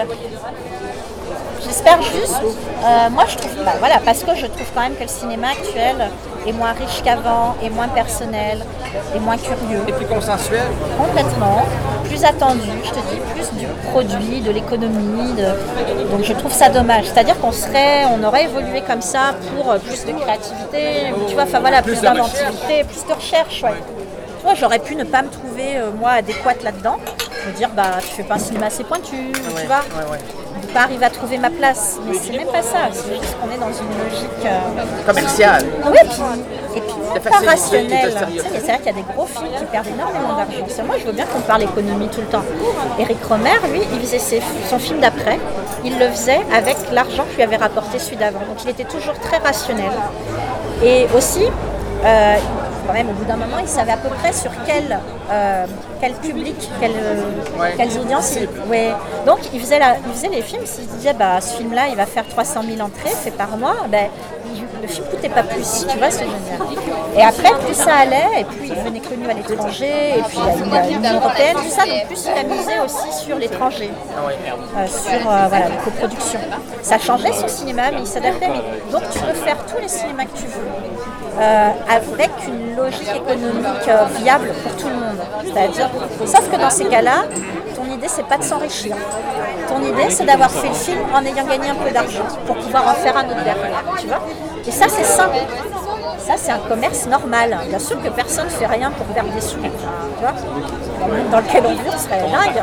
J'espère juste. Moi, je trouve pas. Voilà, parce que je trouve quand même que le cinéma actuel est moins riche qu'avant, est moins personnel, est moins curieux. Et plus consensuel. Complètement. Plus attendu, je te dis, plus du produit, de l'économie. Donc je trouve ça dommage. C'est-à-dire on aurait évolué comme ça pour plus de créativité, tu vois, enfin voilà, plus d'inventivité, plus de recherche. Ouais. Tu vois, j'aurais pu ne pas me trouver, moi, adéquate là-dedans. Me dire, tu fais pas un cinéma assez pointu, tu vois. De pas arriver à trouver ma place. Mais c'est même pas ça. C'est juste qu'on est dans une logique commerciale. Oui, et puis pas rationnelle. Tu sais, c'est vrai qu'il y a des gros films qui perdent énormément d'argent. Moi, je veux bien qu'on parle économie tout le temps. Éric Rohmer, lui, il faisait son film d'après. Il le faisait avec l'argent que lui avait rapporté celui d'avant. Donc, il était toujours très rationnel. Et aussi, quand même, au bout d'un moment, il savait à peu près sur quel public, quelles audiences. Donc, il faisait les films. S'il disait, ce film-là, il va faire 300 000 entrées, fait par mois, le film ne coûtait pas plus, tu vois ce que je veux dire. Et après, plus ça allait, et plus il devenait connu à l'étranger, et puis il y a l'Union européenne, tout ça, donc plus il a misé aussi sur l'étranger, sur les coproductions. Ça changeait son cinéma, mais il s'adaptait. Donc, tu peux faire tous les cinémas que tu veux. Avec une logique économique viable pour tout le monde. C'est-à-dire, sauf que dans ces cas-là, ton idée, c'est pas de s'enrichir. Ton idée, c'est d'avoir fait le film en ayant gagné un peu d'argent pour pouvoir en faire un autre derrière, tu vois. Et ça, c'est sain. Ça, c'est un commerce normal. Bien sûr que personne ne fait rien pour perdre des sous. Tu vois, dans le monde dans lequel on vit, on serait dingue.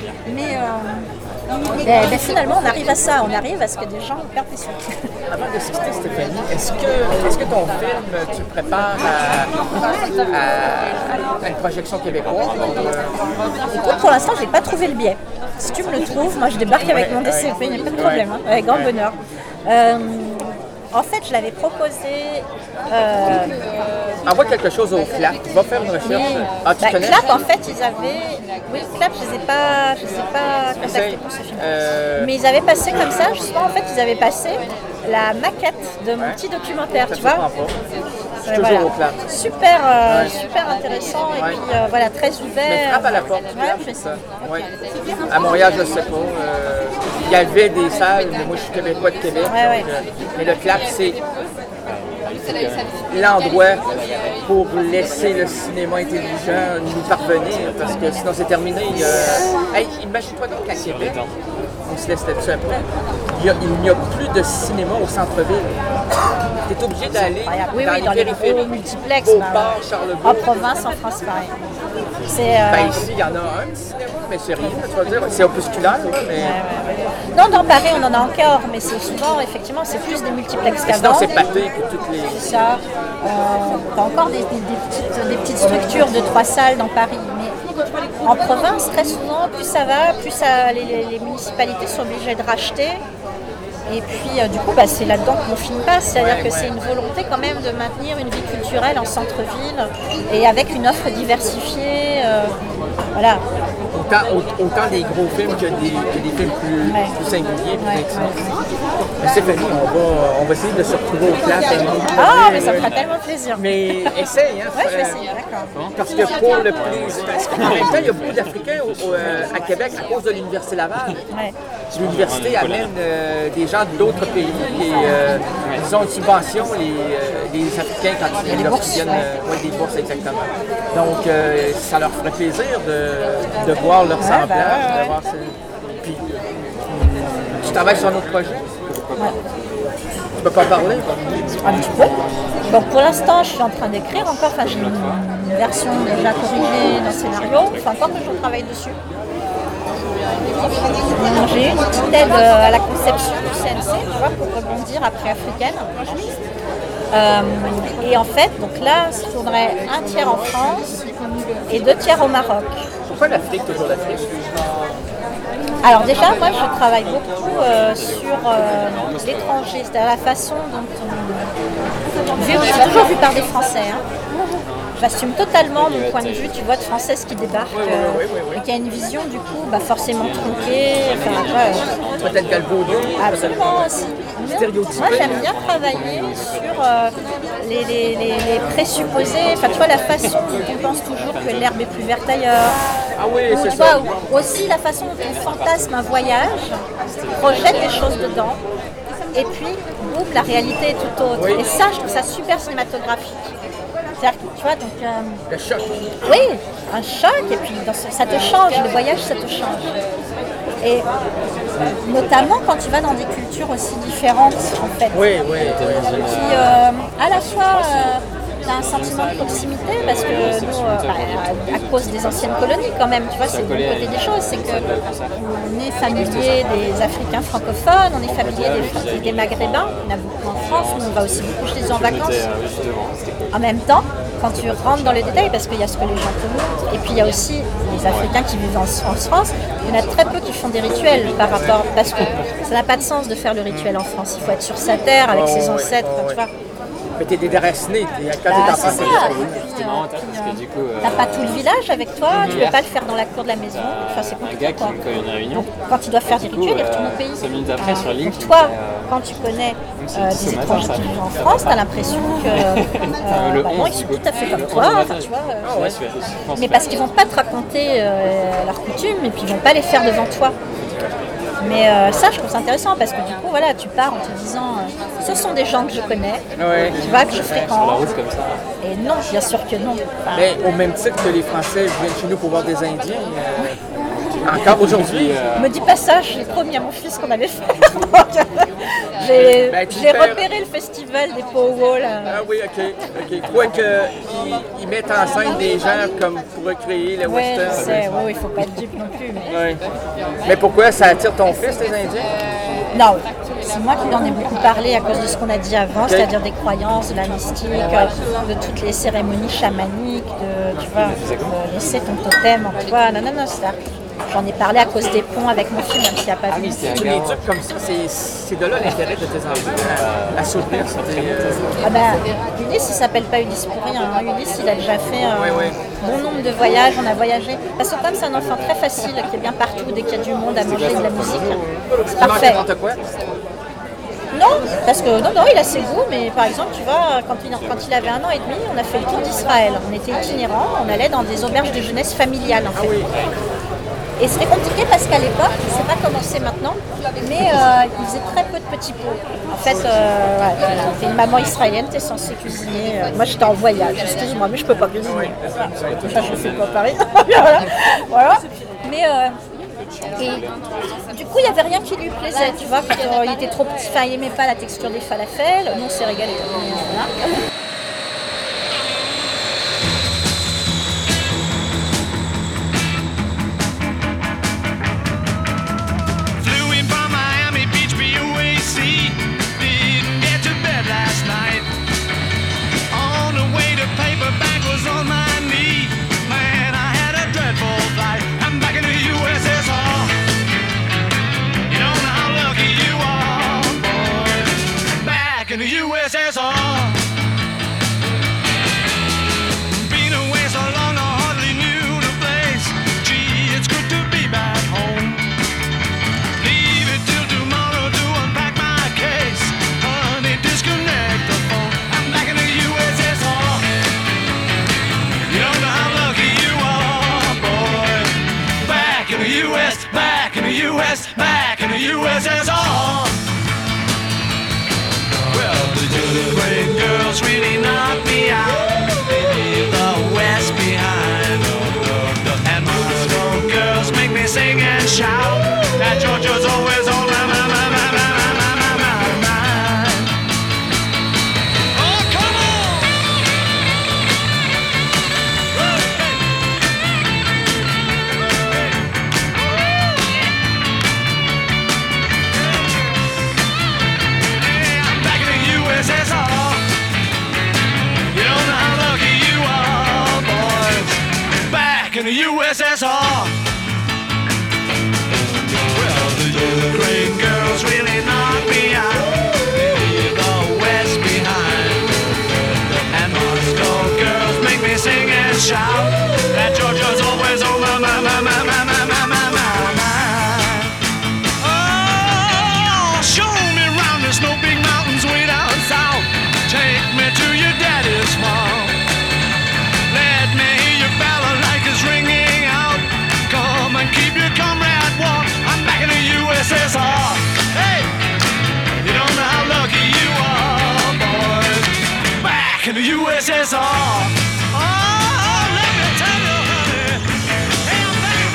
Mais finalement, on arrive à ça. On arrive à ce que des gens perdent des sous. Avant de se quitter, Stéphanie, est-ce que ton film, tu le prépares à une projection québécoise? Écoute, pour l'instant, je n'ai pas trouvé le biais. Si tu me le trouves, moi je débarque avec mon DCP, il n'y a pas de problème, avec grand bonheur. En fait, je l'avais proposé. Envoie quelque chose au CLAP, va faire une recherche. Oui. Tu connais? CLAP, en fait, ils avaient. Oui, CLAP, je ne les ai pas contactés pour ce film. Mais ils avaient passé comme ça, justement, en fait, ils avaient passé la maquette de mon petit documentaire, tu vois. Je suis toujours au CLAP. Super intéressant et puis voilà, très ouvert. Mais frappe à la porte. Ouais, je sais. Ouais. À Montréal, je ne sais pas. Il y avait des salles, mais moi je suis québécois de Québec. Donc, mais le CLAP, c'est l'endroit pour laisser le cinéma intelligent nous parvenir, parce que sinon c'est terminé. Imagine-toi donc qu'à Québec, on se laisse là-dessus après, il n'y a plus de cinéma au centre-ville. Tu es obligé d'aller dans les gros multiplex, Beauport, Charlevoix. En province, en France, pareil. Ici, il y en a un cinéma, mais c'est rien, tu vas dire. C'est opusculaire, mais... Non, dans Paris, on en a encore, mais c'est souvent, effectivement, c'est plus des multiplex qu'avant. Sinon, c'est pâté que toutes les... C'est ça. T'as encore des petites structures de 3 salles dans Paris, mais en province, très souvent, plus ça va, plus les municipalités sont obligées de racheter. Et puis, du coup, c'est là-dedans que mon film passe. C'est-à-dire que c'est une volonté quand même de maintenir une vie culturelle en centre-ville et avec une offre diversifiée. Voilà. Autant des gros films que des films plus singuliers, plus intimes. Mais Stéphanie, on va essayer de se retrouver au CLAP. Mais ça me fera tellement plaisir. Mais essaye, hein. Oui, je vais essayer, d'accord. Parce que pour le plaisir, en même temps, il y a beaucoup d'Africains à Québec à cause de l'Université Laval. L'université amène des gens d'autres pays et ils ont une subvention, les Africains, quand Il y a des lorsqu'ils bourses, viennent, ouais. des bourses, exactement. Donc, ça leur ferait plaisir de voir leur semblable, de voir Puis, tu travailles sur un autre projet? Ouais. Tu peux pas parler? Un petit peu. Donc pour l'instant, je suis en train d'écrire encore. Enfin, j'ai une version déjà corrigée d'un scénario. Il faut encore que je travaille dessus. J'ai eu une petite aide à la conception du CNC, tu vois, pour rebondir après Africaine. Et en fait, donc là, il faudrait un tiers en France et 2 tiers au Maroc. Pourquoi l'Afrique, toujours l'Afrique? Alors déjà, moi, je travaille beaucoup sur l'étranger, c'est-à-dire la façon dont c'est toujours vu par des Français. Hein. J'assume totalement mon point de vue, tu vois, de Française qui débarque et qui a une vision, du coup, forcément tronquée. Enfin, peut-être galvaudée. Absolument aussi. Moi, j'aime bien travailler sur les présupposés, enfin, tu vois, la façon dont on pense toujours que l'herbe est plus verte ailleurs. Ah oui, Ou, c'est tu ça. vois, aussi la façon dont on fantasme un voyage, projette des choses dedans, et puis, boum, la réalité est tout autre. Oui. Et ça, je trouve ça super cinématographique. C'est-à-dire que, tu vois, donc... Le choc. Oui, un choc, et puis ça te change, le voyage, ça te change. Et notamment quand tu vas dans des cultures aussi différentes, en fait. Oui. Qui, à la fois... tu as un sentiment de proximité parce que nous, à cause des anciennes colonies quand même, tu vois, c'est le côté des choses, c'est qu'on est familier des Africains francophones, on est familier des Maghrébins, on a beaucoup en France, mais on va aussi beaucoup chez eux en vacances. En même temps, quand tu rentres dans le détail, parce qu'il y a ce que les gens te montrent, et puis il y a aussi les Africains qui vivent en France, il y en a très peu qui font des rituels par rapport, parce que ça n'a pas de sens de faire le rituel en France, il faut être sur sa terre avec ses ancêtres, tu vois. Mais t'es déraciné, quand t'es en France, t'as pas tout le village avec toi, tu peux pas le faire dans la cour de la maison, enfin c'est compliqué quoi. Donc, quand tu dois faire des rituels, il retourne au pays. Donc toi, quand tu connais des étrangers qui vivent en France, t'as l'impression que non, ils sont tout à fait comme toi, enfin, tu vois, mais parce qu'ils vont pas te raconter leurs coutumes et puis ils vont pas les faire devant toi. Mais ça, je trouve ça intéressant parce que du coup, voilà, tu pars en te disant ce sont des gens que je connais, tu vois, que je fréquente. Et non, bien sûr que non. Enfin, mais au même titre que les Français viennent chez nous pour voir des Indiens, encore aujourd'hui. Me dis pas ça, je l'ai promis à mon fils qu'on allait faire. J'ai repéré le festival des Powwow là. Ah oui, ok. Quoi qu'ils mettent en scène des gens comme pour recréer le western. Je sais, oui, il faut pas être dupe non plus. Mais pourquoi ça attire ton fils, les Indiens? Non, c'est moi qui en ai beaucoup parlé à cause de ce qu'on a dit avant, c'est-à-dire des croyances, de la mystique, de toutes les cérémonies chamaniques, tu vois, de laisser ton totem en toi. Non, ça. J'en ai parlé à cause des ponts avec mon fils, même s'il n'y a pas de musique. Tu les éduques comme ça, c'est de là l'intérêt de tes enfants à soutenir ça. Ulysse, il s'appelle pas Ulysse pour rien. Hein. Ulysse, il a déjà fait un bon nombre de voyages, on a voyagé. Parce que comme c'est un enfant très facile, qui est bien partout, dès qu'il y a du monde à manger, de la musique, c'est parfait. Quoi? Non, parce que non, il a ses goûts, mais par exemple, tu vois, quand il avait 1 an et demi, on a fait le tour d'Israël. On était itinérants, on allait dans des auberges de jeunesse familiales en fait. Et c'était compliqué parce qu'à l'époque, je ne sais pas comment c'est maintenant, mais ils faisaient très peu de petits pots. En fait, t'es une maman israélienne, t'es censée cuisiner. Moi, j'étais en voyage, excuse-moi, mais je peux pas cuisiner. Ça, je fais pas pareil. Voilà. Mais et du coup, il n'y avait rien qui lui plaisait, tu vois. Il était trop petit, il n'aimait pas la texture des falafels. Nous, on s'est régalé. Voilà. in the USSR. Been away so long I hardly knew the place. Gee, it's good to be back home. Leave it till tomorrow to unpack my case. Honey, disconnect the phone. I'm back in the USSR. You don't know how lucky you are, boy. Back in the US, back in the US, back in the USSR. Well, sing and shout that Georgia's always on my mind. Oh, come on! Hey, I'm back in the USSR. You don't know how lucky you are, boys. Back in the USSR. Well, the Ukraine girls really knock me out. They leave the West behind. And Moscow girls make me sing and shout that Georgia's always on my mind. Oh, show me round the snow big mountains way down south. Take me to your daddy's farm. Let me hear your balalaikas ringing out. Come and keep your comrade warm. I'm back in the USSR. Hey, you don't know how lucky you are, boys. Back in the USSR. Oh, let me tell you, honey. Hey, I'm back.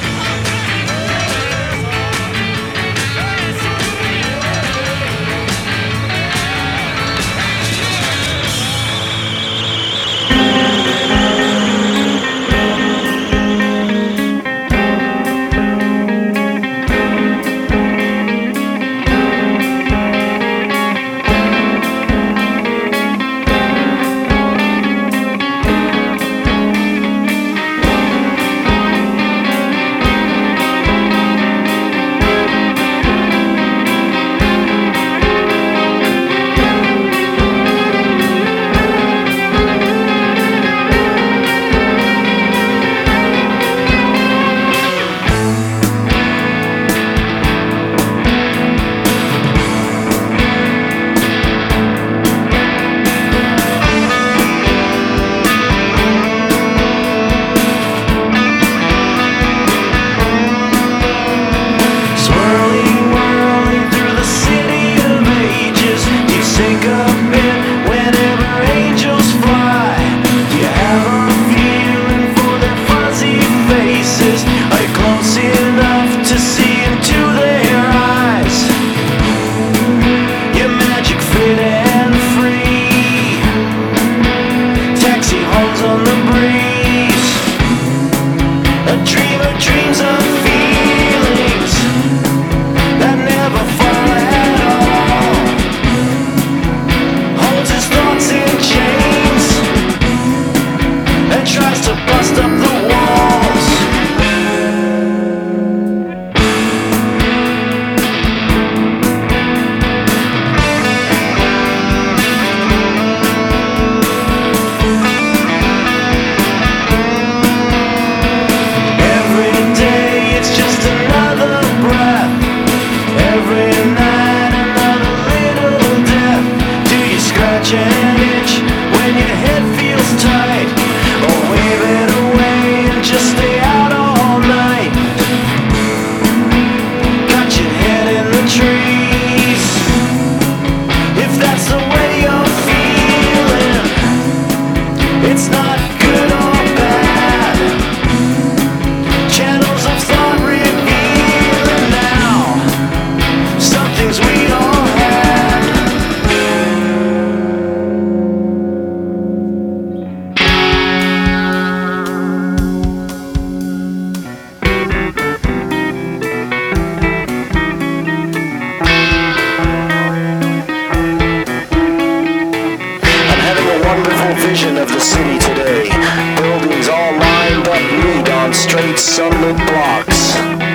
sunlit blocks.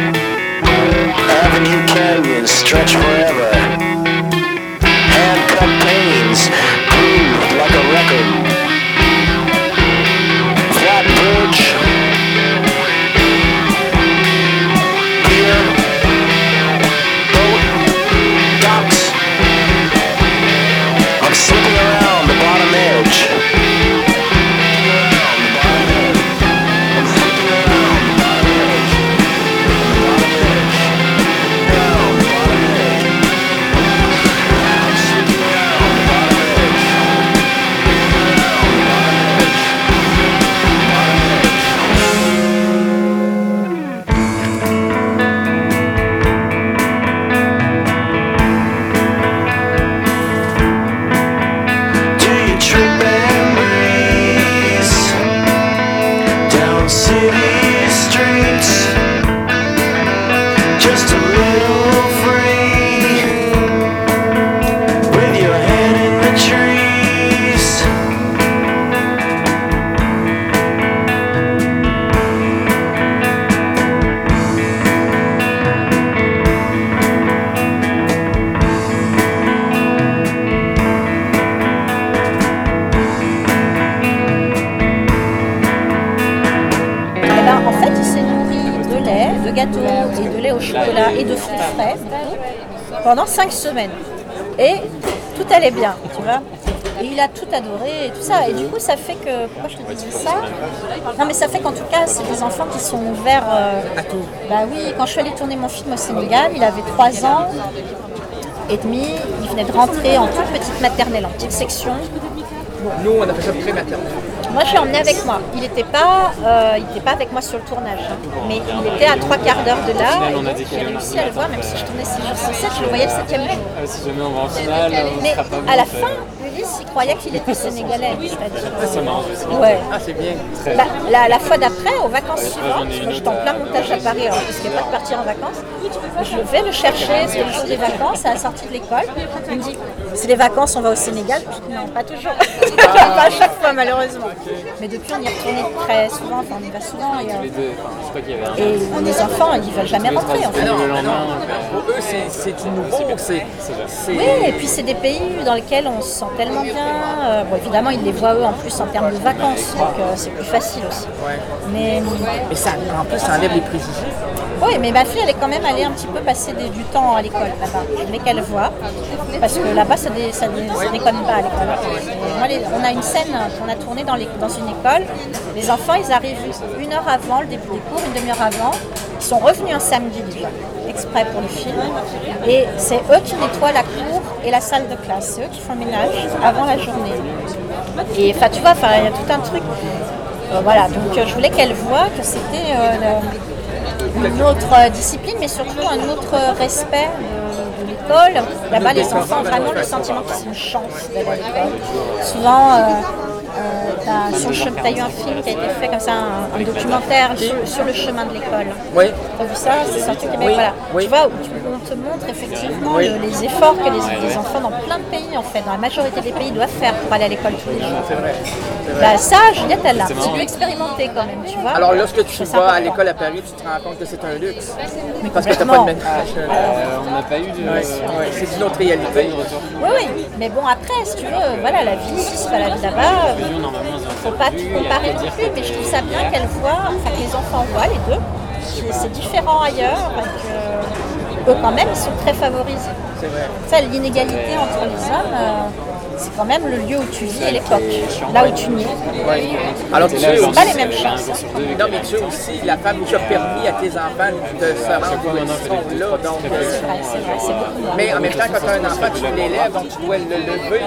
Avenue canyons stretch forever. Hand-cut panes grooved like a record. Flat bridge. Pier. Boat. Docks. I'm slipping around the bottom edge. city streets, just a little free, with your head in the trees. Eh ben, en fait, il s'est nourri de lait, de gâteaux et de lait au chocolat et de fruits frais pendant 5 semaines. Et tout allait bien, tu vois. Et il a tout adoré et tout ça. Et du coup, ça fait que... Pourquoi je te disais ça? Non, mais ça fait qu'en tout cas, c'est des enfants qui sont ouverts... À tout. Bah oui, quand je suis allée tourner mon film au Sénégal, il avait 3 ans et demi. Il venait de rentrer en toute petite maternelle, en petite section. Nous, on a fait ça pré-maternelle. Moi, je l'ai emmené avec moi. Il n'était pas avec moi sur le tournage, hein. Mais il était à 3/4 d'heure de là. Et donc, j'ai réussi à le voir, même si je tournais 6 jours sur 7, je le voyais le 7e jour. Si jamais on va en finale, on Mais sera pas à la bon, fin, Ulysse, il croyait qu'il était sénégalais. C'est-à-dire, ça marche aussi. ouais. Ah, c'est bien. Bah, la fois d'après, aux vacances suivantes, moi j'étais en plein montage à Paris, alors parce qu'il n'y a pas de partir en vacances, je vais le chercher, c'était le jour des vacances, à la sortie de l'école. Il me dit, c'est les vacances, on va au Sénégal. Je dis, non, pas toujours. Pas à chaque fois, malheureusement. Mais depuis, on y est retourné très souvent, enfin, on y va souvent. Et les enfants, ils ne veulent jamais rentrer, en fait. Pour eux, c'est tout nouveau. Oui, et puis c'est des pays dans lesquels on se sent tellement bien. Bon, évidemment, ils les voient eux en plus en termes de vacances, donc c'est plus facile aussi. Ouais. Mais ça, en plus, ça enlève les préjugés. Oui, mais ma fille, elle est quand même allée un petit peu passer du temps à l'école là-bas. Je voulais qu'elle voie, parce que là-bas, ça déconne pas à l'école. On a une scène qu'on a tournée dans une école. Les enfants, ils arrivent 1 heure avant le début des cours, une demi-heure avant. Ils sont revenus un samedi déjà, exprès pour le film. Et c'est eux qui nettoient la cour et la salle de classe. C'est eux qui font le ménage avant la journée. Et enfin, tu vois, il y a tout un truc. Voilà, donc je voulais qu'elle voie que c'était une autre discipline, mais surtout un autre respect de l'école. Là-bas, les enfants ont vraiment le sentiment que c'est une chance d'aller à l'école. Souvent, t'as eu un film qui a été fait comme ça, un documentaire sur le chemin de l'école. Oui. T'as vu ça? C'est sorti au Québec, Oui. voilà. Oui. Tu vois, on te montre effectivement les efforts que les enfants dans plein de pays, en fait, dans la majorité des pays, doivent faire pour aller à l'école tous les jours. C'est vrai. Bah, ça, Juliette, elle l'a. J'ai dû expérimenter quand même, tu vois. Alors, lorsque tu C'est vas à important. l'école à Paris, tu te rends compte que c'est un luxe. Mais Parce que tu n'as pas de ménage. On n'a pas eu de... C'est une autre réalité. Oui, oui, mais bon, après, si tu veux, voilà, la vie ici, c'est pas la vie là-bas. Faut pas tout comparer non plus, mais je trouve ça bien qu'elle voit, enfin que les enfants voient les deux. C'est différent ailleurs, parce que eux, quand même, ils sont très favorisés. C'est vrai. Ça, l'inégalité entre les hommes, c'est quand même le lieu où tu vis et l'époque, là où tu nais. Ouais. Alors, tu sais, c'est pas les mêmes chances. Non, mais tu sais aussi, la femme qui a permis à tes enfants de se rendre où ils sont là. Donc, C'est vrai, c'est beaucoup moins. mais en même temps, quand tu as un enfant, tu l'élèves, donc tu dois le lever.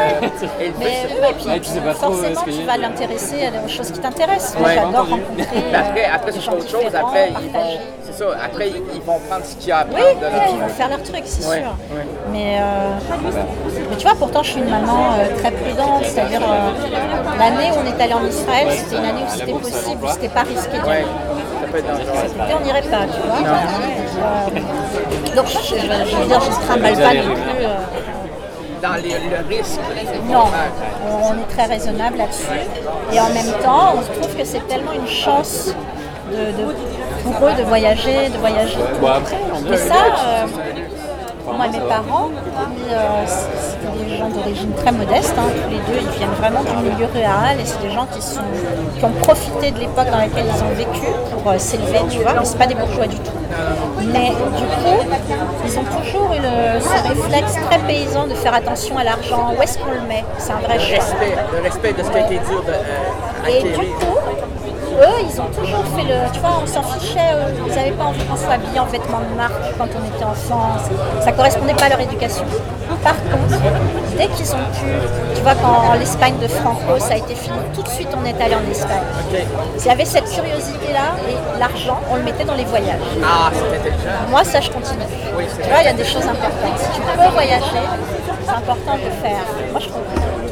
Et puis forcément, tu vas l'intéresser aux choses qui t'intéressent. Moi, Ouais. j'adore rencontrer. Après, c'est autre chose. Après, ils vont, c'est ça. Après, ils vont prendre ce qu'il y a à Oui, prendre. et puis ils vont faire leur truc, c'est Ouais, sûr. ouais. Mais tu vois, pourtant, je suis une maman très prudente. C'est-à-dire, l'année où on est allé en Israël, c'était une année où c'était possible, où c'était pas risqué. Ouais, ça peut être dangereux. Cet été, on n'irait pas, tu vois. Donc, je veux dire, je ne trimballe pas non plus. Dans le risque. Non, on est très raisonnable là-dessus. Et en même temps, on trouve que c'est tellement une chance pour eux de voyager. Bon, après, Mais ça, moi et mes parents, c'était des gens d'origine très modeste, hein, tous les deux, ils viennent vraiment du milieu rural et c'est des gens qui ont profité de l'époque dans laquelle ils ont vécu pour s'élever, tu vois, mais c'est pas des bourgeois du tout. Mais du coup, ils ont toujours eu ce réflexe très paysan de faire attention à l'argent, où est-ce qu'on le met, c'est un vrai choix. Le respect de ce qui a été dur à Et acquérir. du coup, eux, ils ont toujours fait tu vois, on s'en fichait, ils n'avaient pas envie qu'on soit habillés en vêtements de marque quand on était enfant, ça ne correspondait pas à leur éducation. Par contre, dès qu'ils ont pu, tu vois, quand l'Espagne de Franco, ça a été fini, tout de suite on est allé en Espagne. Il y avait cette curiosité-là et l'argent, on le mettait dans les voyages. Ah, c'est intelligent. Moi, ça, je continue. Oui, Tu vois, il y a des choses importantes. Si tu peux voyager, c'est important de le faire. Moi, je trouve.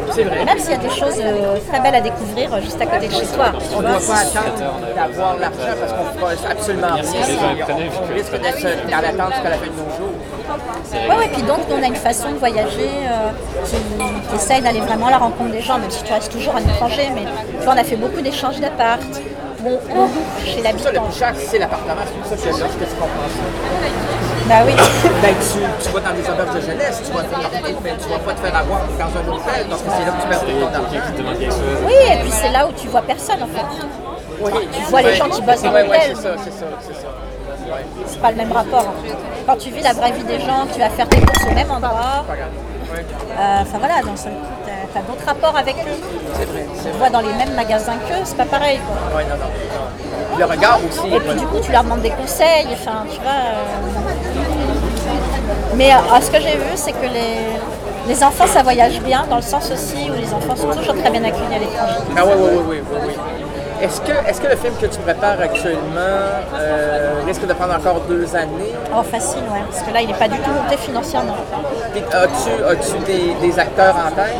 C'est vrai. Et même s'il y a des choses très belles à découvrir juste à côté de chez toi. On ne doit pas attendre d'avoir l'argent parce qu'on ne fera absolument rien. On risque d'être dans l'attente jusqu'à la fin de nos jours. Oui, puis donc on a une façon de voyager qui essaye d'aller vraiment à la rencontre des gens, même si tu restes toujours à l'étranger, mais tu vois, on a fait beaucoup d'échanges d'appart. Bon, on loue chez Ça, l'habitant. le plus cher, c'est l'appartement. C'est pour ça que je sais que tu comprends ça. Bah oui. Ben, tu vas dans les auberges de jeunesse, tu vas faire mais tu vas pas te faire avoir dans un hôtel, parce que c'est là que tu perds tout ton argent. Oui, et puis c'est là où tu vois personne en fait. Oui. Tu vois les gens qui bossent dans l'hôtel. C'est ça. Ouais. C'est pas le même rapport. Quand tu vis la vraie vie des gens, tu vas faire tes courses au même endroit. Enfin voilà, dans ce coup, t'as d'autres rapports avec eux. C'est vrai. Tu vois dans les mêmes magasins qu'eux, c'est pas pareil. Quoi. Ouais, non. Le regard aussi. Et puis du coup, tu leur demandes des conseils. Enfin, tu vois. Mais ce que j'ai vu, c'est que les enfants, ça voyage bien, dans le sens aussi où les enfants sont toujours très bien accueillis à l'étranger. Ah oui. Est-ce que le film que tu prépares actuellement risque de prendre encore 2 années? Oh, facile, ouais. Parce que là, il n'est pas du tout monté financièrement. As-tu des acteurs en tête?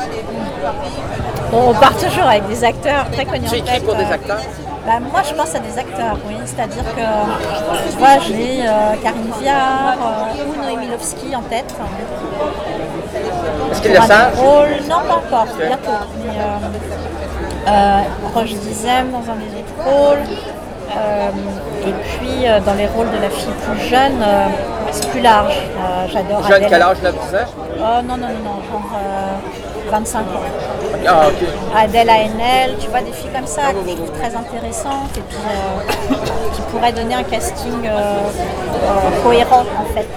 On part toujours avec des acteurs très connus en tête. Tu écris pour des acteurs? Bah, moi, je pense à des acteurs, oui. C'est-à-dire que, tu vois, j'ai Karine Viard ou Noémie Lovski en tête. Est-ce qu'ils le savent? Non, pas encore, bientôt. Mais, Roche Dizem dans un des autres rôles. Et puis, dans les rôles de la fille plus jeune, c'est plus large. J'adore Jeune, Adèle. quel âge, 9 10 ans? Oh non, genre 25 ans. Ah, ok. Adèle Haenel, tu vois, des filles comme ça que je trouve très intéressantes et puis qui pourraient donner un casting cohérent en fait.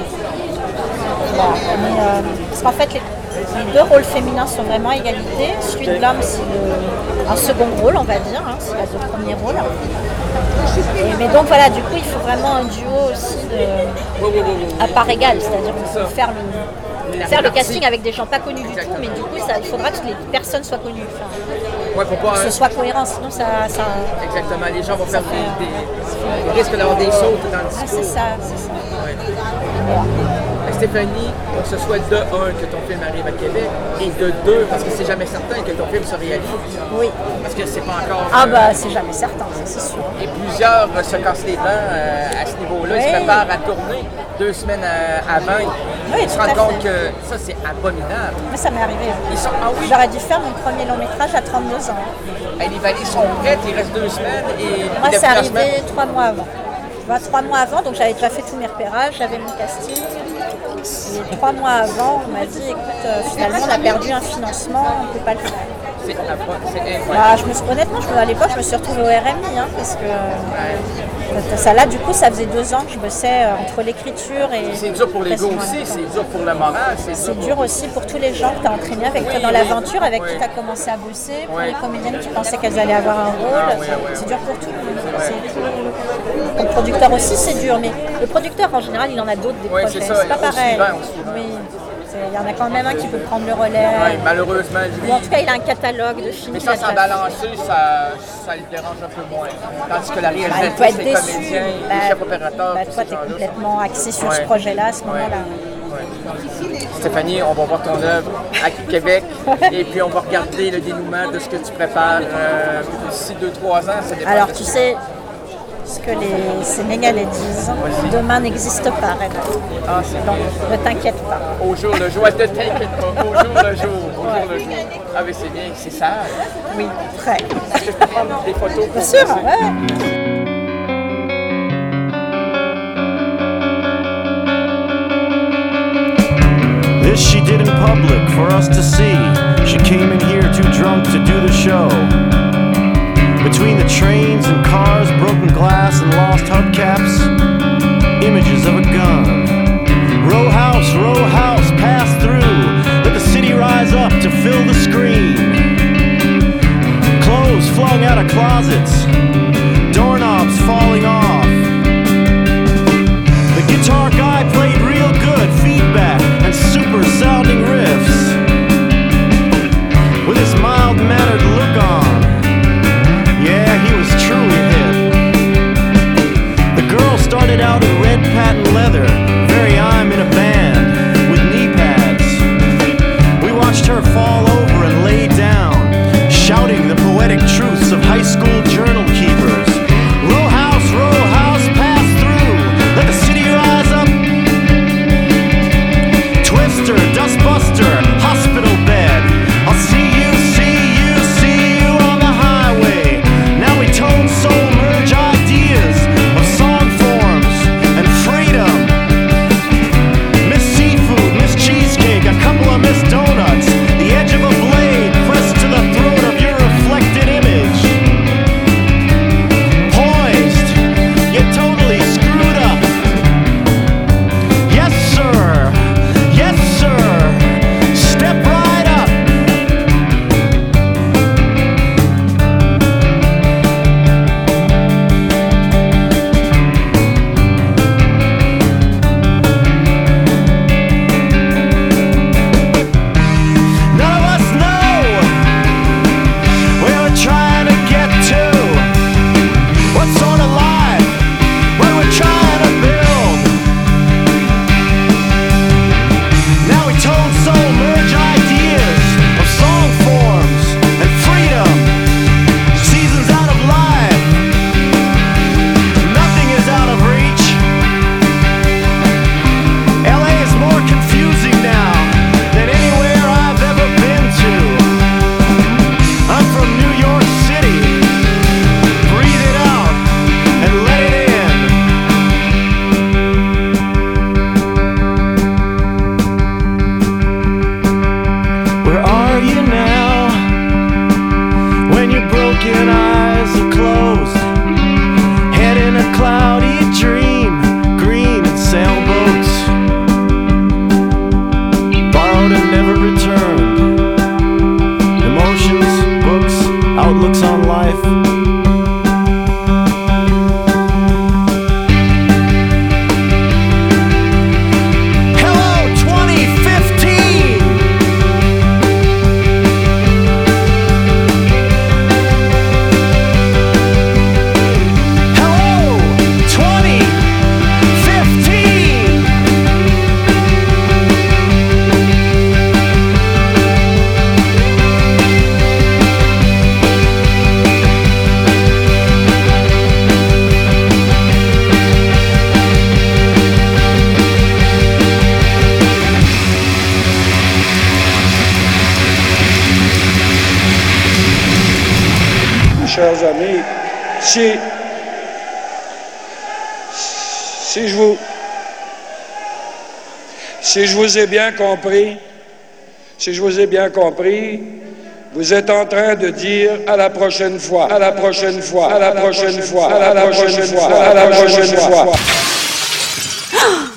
Parce qu'en fait, les 2 rôles féminins sont vraiment à égalité. Celui de l'homme, c'est un second rôle, on va dire, hein, c'est les 2 premiers rôles. Mais donc voilà, du coup, il faut vraiment un duo aussi à part égale, c'est-à-dire qu'il faut faire le casting avec des gens pas connus du tout, mais du coup, il faudra que les personnes soient connues. Ouais, pour pas, que ce soit cohérent, sinon ça... Exactement, les gens vont faire des risques d'avoir des sautes dans le discours. C'est ça. Ouais. Stéphanie, on se souhaite de 1 que ton film arrive à Québec et de 2 parce que c'est jamais certain que ton film se réalise. Oui. Parce que c'est pas encore... c'est jamais certain, ça, c'est sûr. Et plusieurs se cassent les dents à ce niveau-là. Ils se préparent à tourner 2 semaines avant. Ils se rendent compte que ça, c'est abominable. Mais ça m'est arrivé. Oui. J'aurais dû faire mon premier long métrage à 32 ans. Et les valises sont prêtes, il reste 2 semaines. Et moi, c'est arrivé 3 mois avant. 3 mois avant, donc j'avais déjà fait tous mes repérages, j'avais mon casting. Et 3 mois avant, on m'a dit, écoute, finalement, on a perdu un financement, on ne peut pas le faire. C'est incroyable. Honnêtement, à l'époque, je me suis retrouvée au RMI, hein, parce que ça, là, du coup, ça faisait 2 ans que je bossais entre l'écriture et... C'est dur pour l'ego aussi, c'est dur pour le moral. C'est dur aussi pour tous les gens que tu as entraînés avec toi dans l'aventure, avec qui tu as commencé à bosser, pour les comédiennes qui pensaient qu'elles allaient avoir un rôle. C'est dur pour tout le monde. Pour le producteur aussi, c'est dur, mais le producteur, en général, il en a d'autres des projets. C'est pas pareil. Il y en a quand même un qui peut prendre le relais. Oui, malheureusement, lui. En tout cas, il a un catalogue de films. Mais ça, sans balancer, ça le dérange un peu moins. Tandis que la réalisatrice, les comédiens, les chefs opérateurs. Toi, tu es complètement axé sur ce projet-là à ce moment-là. Stéphanie, on va voir ton œuvre à Québec et puis on va regarder le dénouement de ce que tu prépares d'ici 2-3 ans. Ça dépend. Alors, tu sais. Ce que les Sénégalais disent, demain n'existe pas, René. Donc, ne t'inquiète pas. Au jour le jour, ne t'inquiète pas, au jour le jour. Ah mais c'est bien, c'est ça. Oui, très. Est-ce que je peux prendre des photos? Bien sûr, ouais. This she did in public for us to see. She came in here too drunk to do the show. Between the trains and cars, broken glass and lost hubcaps, images of a gun. Row house, pass through. Let the city rise up to fill the screen. Clothes flung out of closets, doorknobs falling off. The guitar guy played real good feedback and super sounding riffs. With his mild-mannered look on, yeah, he was truly hip. The girl started out in red patent leather, very I'm in a band, with knee pads. We watched her fall over si je vous ai bien compris, vous êtes en train de dire à la prochaine fois, à la prochaine fois, à la prochaine fois, à la prochaine fois, à la prochaine fois.